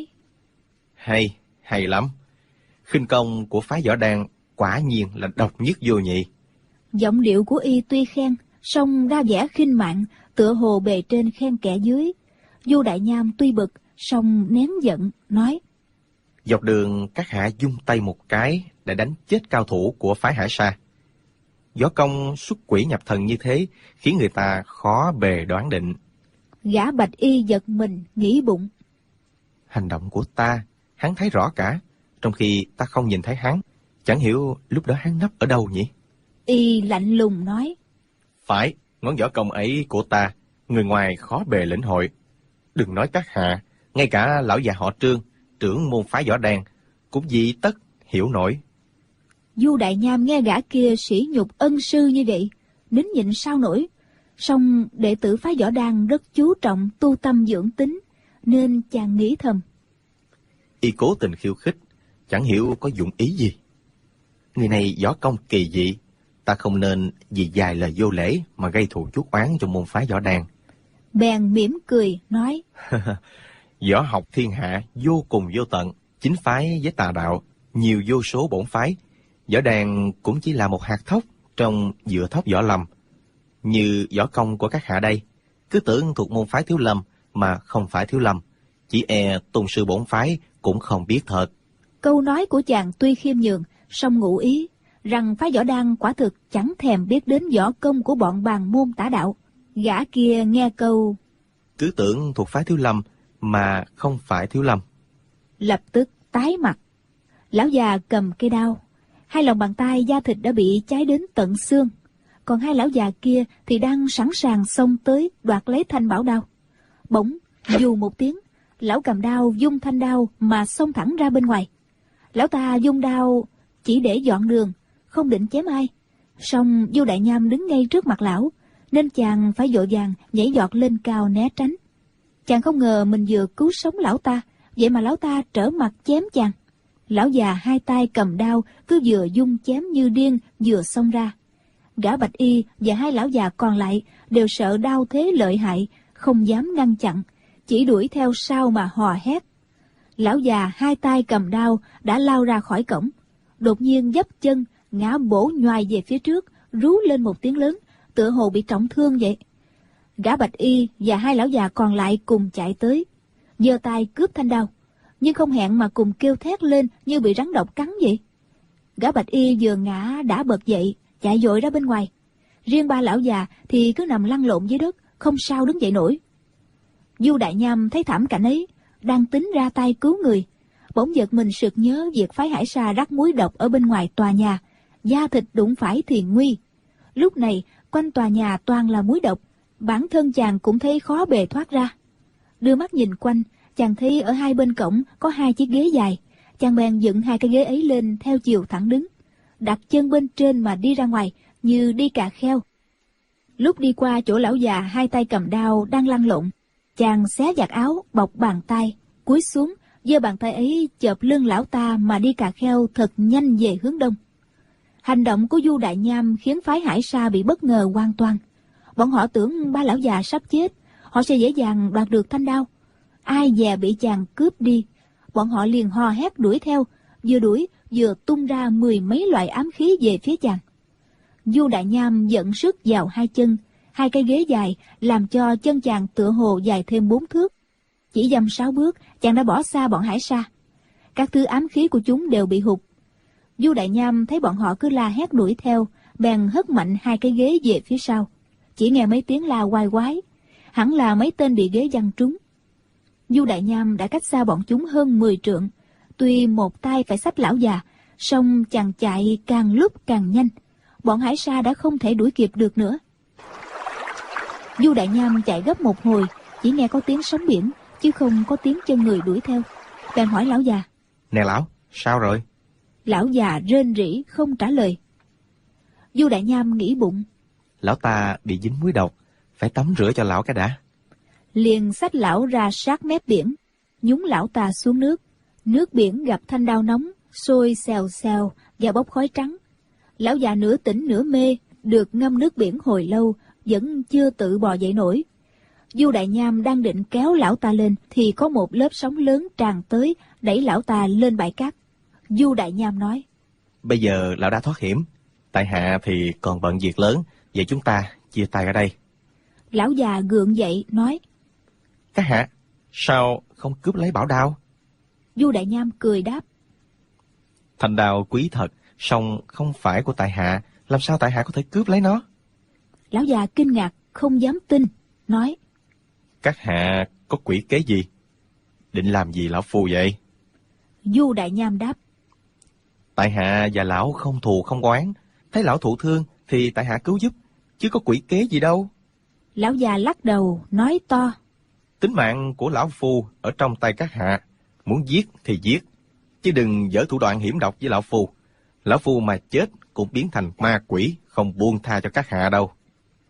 Hay lắm. Khinh công của phái Võ Đan quả nhiên là độc nhất vô nhị. Giọng điệu của y tuy khen, song ra vẻ khinh mạn, tựa hồ bề trên khen kẻ dưới. Du Đại Nham tuy bực, song nén giận, nói: Dọc đường các hạ dung tay một cái để đánh chết cao thủ của phái Hải Sa. Võ công xuất quỷ nhập thần như thế khiến người ta khó bề đoán định. Gã Bạch Y giật mình, nghĩ bụng: Hành động của ta, hắn thấy rõ cả, trong khi ta không nhìn thấy hắn. Chẳng hiểu lúc đó hắn nấp ở đâu nhỉ? Y lạnh lùng nói: Phải, ngón võ công ấy của ta, người ngoài khó bề lĩnh hội. Đừng nói các hạ, ngay cả lão già họ Trương, trưởng môn phái Võ Đan, cũng dị tất hiểu nổi. Du Đại Nham nghe gã kia sỉ nhục ân sư như vậy, nín nhịn sao nổi. Song đệ tử phái Võ Đan rất chú trọng tu tâm dưỡng tính, nên chàng nghĩ thầm: Y cố tình khiêu khích, chẳng hiểu có dụng ý gì. Người này võ công kỳ dị, ta không nên vì vài lời vô lễ mà gây thù chuốc oán cho môn phái Võ Đan. Bèn mỉm cười nói: Võ học thiên hạ vô cùng vô tận, chính phái với tà đạo, nhiều vô số bổn phái. Võ Đan cũng chỉ là một hạt thóc trong giữa thóc võ lâm. Như võ công của các hạ đây, cứ tưởng thuộc môn phái Thiếu Lâm mà không phải Thiếu Lâm, chỉ e tôn sư bổn phái cũng không biết thật. Câu nói của chàng tuy khiêm nhường, song ngụ ý rằng phái Võ Đan quả thực chẳng thèm biết đến võ công của bọn bàn môn tả đạo. Gã kia nghe câu cứ tưởng thuộc phái Thiếu Lâm mà không phải Thiếu Lâm, lập tức tái mặt. Lão già cầm cây đao, hai lòng bàn tay da thịt đã bị cháy đến tận xương, còn hai lão già kia thì đang sẵn sàng xông tới đoạt lấy thanh bảo đao. Bỗng dù một tiếng, lão cầm đao vung thanh đao mà xông thẳng ra bên ngoài. Lão ta vung đao chỉ để dọn đường, không định chém ai. Song Du Đại Nham đứng ngay trước mặt lão, nên chàng phải vội vàng nhảy giọt lên cao né tránh. Chàng không ngờ mình vừa cứu sống lão ta, vậy mà lão ta trở mặt chém chàng. Lão già hai tay cầm đao cứ vừa vung chém như điên vừa xông ra. Gã Bạch Y và hai lão già còn lại đều sợ đao thế lợi hại, không dám ngăn chặn, chỉ đuổi theo sau mà hò hét. Lão già hai tay cầm đao đã lao ra khỏi cổng, đột nhiên dấp chân ngã bổ nhoài về phía trước, rú lên một tiếng lớn, tựa hồ bị trọng thương vậy. Gã Bạch Y và hai lão già còn lại cùng chạy tới, giơ tay cướp thanh đao, nhưng không hẹn mà cùng kêu thét lên như bị rắn độc cắn vậy. Gã Bạch Y vừa ngã đã bật dậy, chạy vội ra bên ngoài. Riêng ba lão già thì cứ nằm lăn lộn dưới đất, không sao đứng dậy nổi. Du Đại Nham thấy thảm cảnh ấy, đang tính ra tay cứu người, bỗng giật mình sực nhớ việc phái Hải Sa rắc muối độc ở bên ngoài tòa nhà, da thịt đụng phải thì nguy. Lúc này quanh tòa nhà toàn là muối độc, bản thân chàng cũng thấy khó bề thoát ra. Đưa mắt nhìn quanh, chàng thấy ở hai bên cổng có hai chiếc ghế dài. Chàng bèn dựng hai cái ghế ấy lên theo chiều thẳng đứng, đặt chân bên trên mà đi ra ngoài như đi cà kheo. Lúc đi qua chỗ lão già hai tay cầm đao đang lăn lộn, chàng xé giặt áo bọc bàn tay, cúi xuống giơ bàn tay ấy chộp lưng lão ta mà đi cà kheo thật nhanh về hướng đông. Hành động của Du Đại Nham khiến phái Hải Sa bị bất ngờ hoàn toàn. Bọn họ tưởng ba lão già sắp chết, họ sẽ dễ dàng đoạt được thanh đao. Ai dè bị chàng cướp đi, bọn họ liền hò hét đuổi theo, vừa đuổi vừa tung ra mười mấy loại ám khí về phía chàng. Du Đại Nham dẫn sức vào hai chân, hai cái ghế dài làm cho chân chàng tựa hồ dài thêm 4 thước. Chỉ dăm 6 bước, chàng đã bỏ xa bọn Hải Sa. Các thứ ám khí của chúng đều bị hụt. Du Đại Nham thấy bọn họ cứ la hét đuổi theo, bèn hất mạnh hai cái ghế về phía sau. Chỉ nghe mấy tiếng la oai oái, hẳn là mấy tên bị ghế văng trúng. Du Đại Nham đã cách xa bọn chúng hơn 10 trượng, tuy một tay phải xách lão già, song chàng chạy càng lúc càng nhanh. bọn hải sa đã không thể đuổi kịp được nữa. Du Đại Nham chạy gấp một hồi, chỉ nghe có tiếng sóng biển, chứ không có tiếng chân người đuổi theo. Bèn hỏi lão già: Nè lão, sao rồi? Lão già rên rỉ không trả lời. Du Đại Nham nghĩ bụng: Lão ta bị dính muối độc, phải tắm rửa cho lão cái đã. Liền xách lão ra sát mép biển, nhúng lão ta xuống nước. Nước biển gặp thanh đao nóng, sôi xèo xèo và bốc khói trắng. Lão già nửa tỉnh nửa mê, được ngâm nước biển hồi lâu, vẫn chưa tự bò dậy nổi. Du Đại Nham đang định kéo lão ta lên, thì có một lớp sóng lớn tràn tới, đẩy lão ta lên bãi cát. Du Đại Nham nói: Bây giờ lão đã thoát hiểm, tại hạ thì còn bận việc lớn, vậy chúng ta chia tay ở đây. Lão già gượng dậy nói: Các hạ, sao không cướp lấy bảo đao? Du Đại Nham cười đáp: Thanh đao quý thật, song không phải của tại hạ, làm sao tại hạ có thể cướp lấy nó? Lão già kinh ngạc không dám tin, nói: Các hạ có quỷ kế gì? Định làm gì lão phu vậy? Du Đại Nham đáp: Tại hạ và lão không thù không oán, thấy lão thụ thương thì tại hạ cứu giúp, chứ có quỷ kế gì đâu. Lão già lắc đầu nói to: Tính mạng của lão phu ở trong tay các hạ, muốn giết thì giết, chứ đừng dở thủ đoạn hiểm độc với lão phu. Lão phu mà chết cũng biến thành ma quỷ, không buông tha cho các hạ đâu.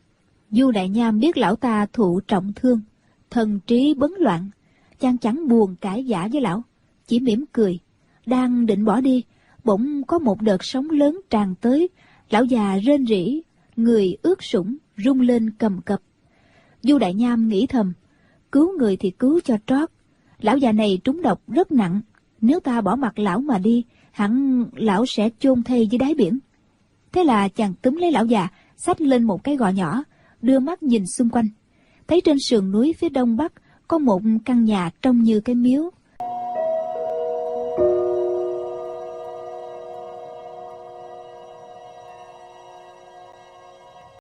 Du Đại Nham biết lão ta thụ trọng thương, thần trí bấn loạn, chàng chẳng buồn cãi vã với lão, chỉ mỉm cười. Đang định bỏ đi, bỗng có một đợt sóng lớn tràn tới. Lão già rên rỉ, người ướt sũng, rung lên cầm cập. Du Đại Nham nghĩ thầm: cứu người thì cứu cho trót. Lão già này trúng độc rất nặng, nếu ta bỏ mặc lão mà đi, hẳn lão sẽ chôn thây dưới đáy biển. Thế là chàng túm lấy lão già, xách lên một cái gò nhỏ, đưa mắt nhìn xung quanh, thấy trên sườn núi phía đông bắc có một căn nhà trông như cái miếu.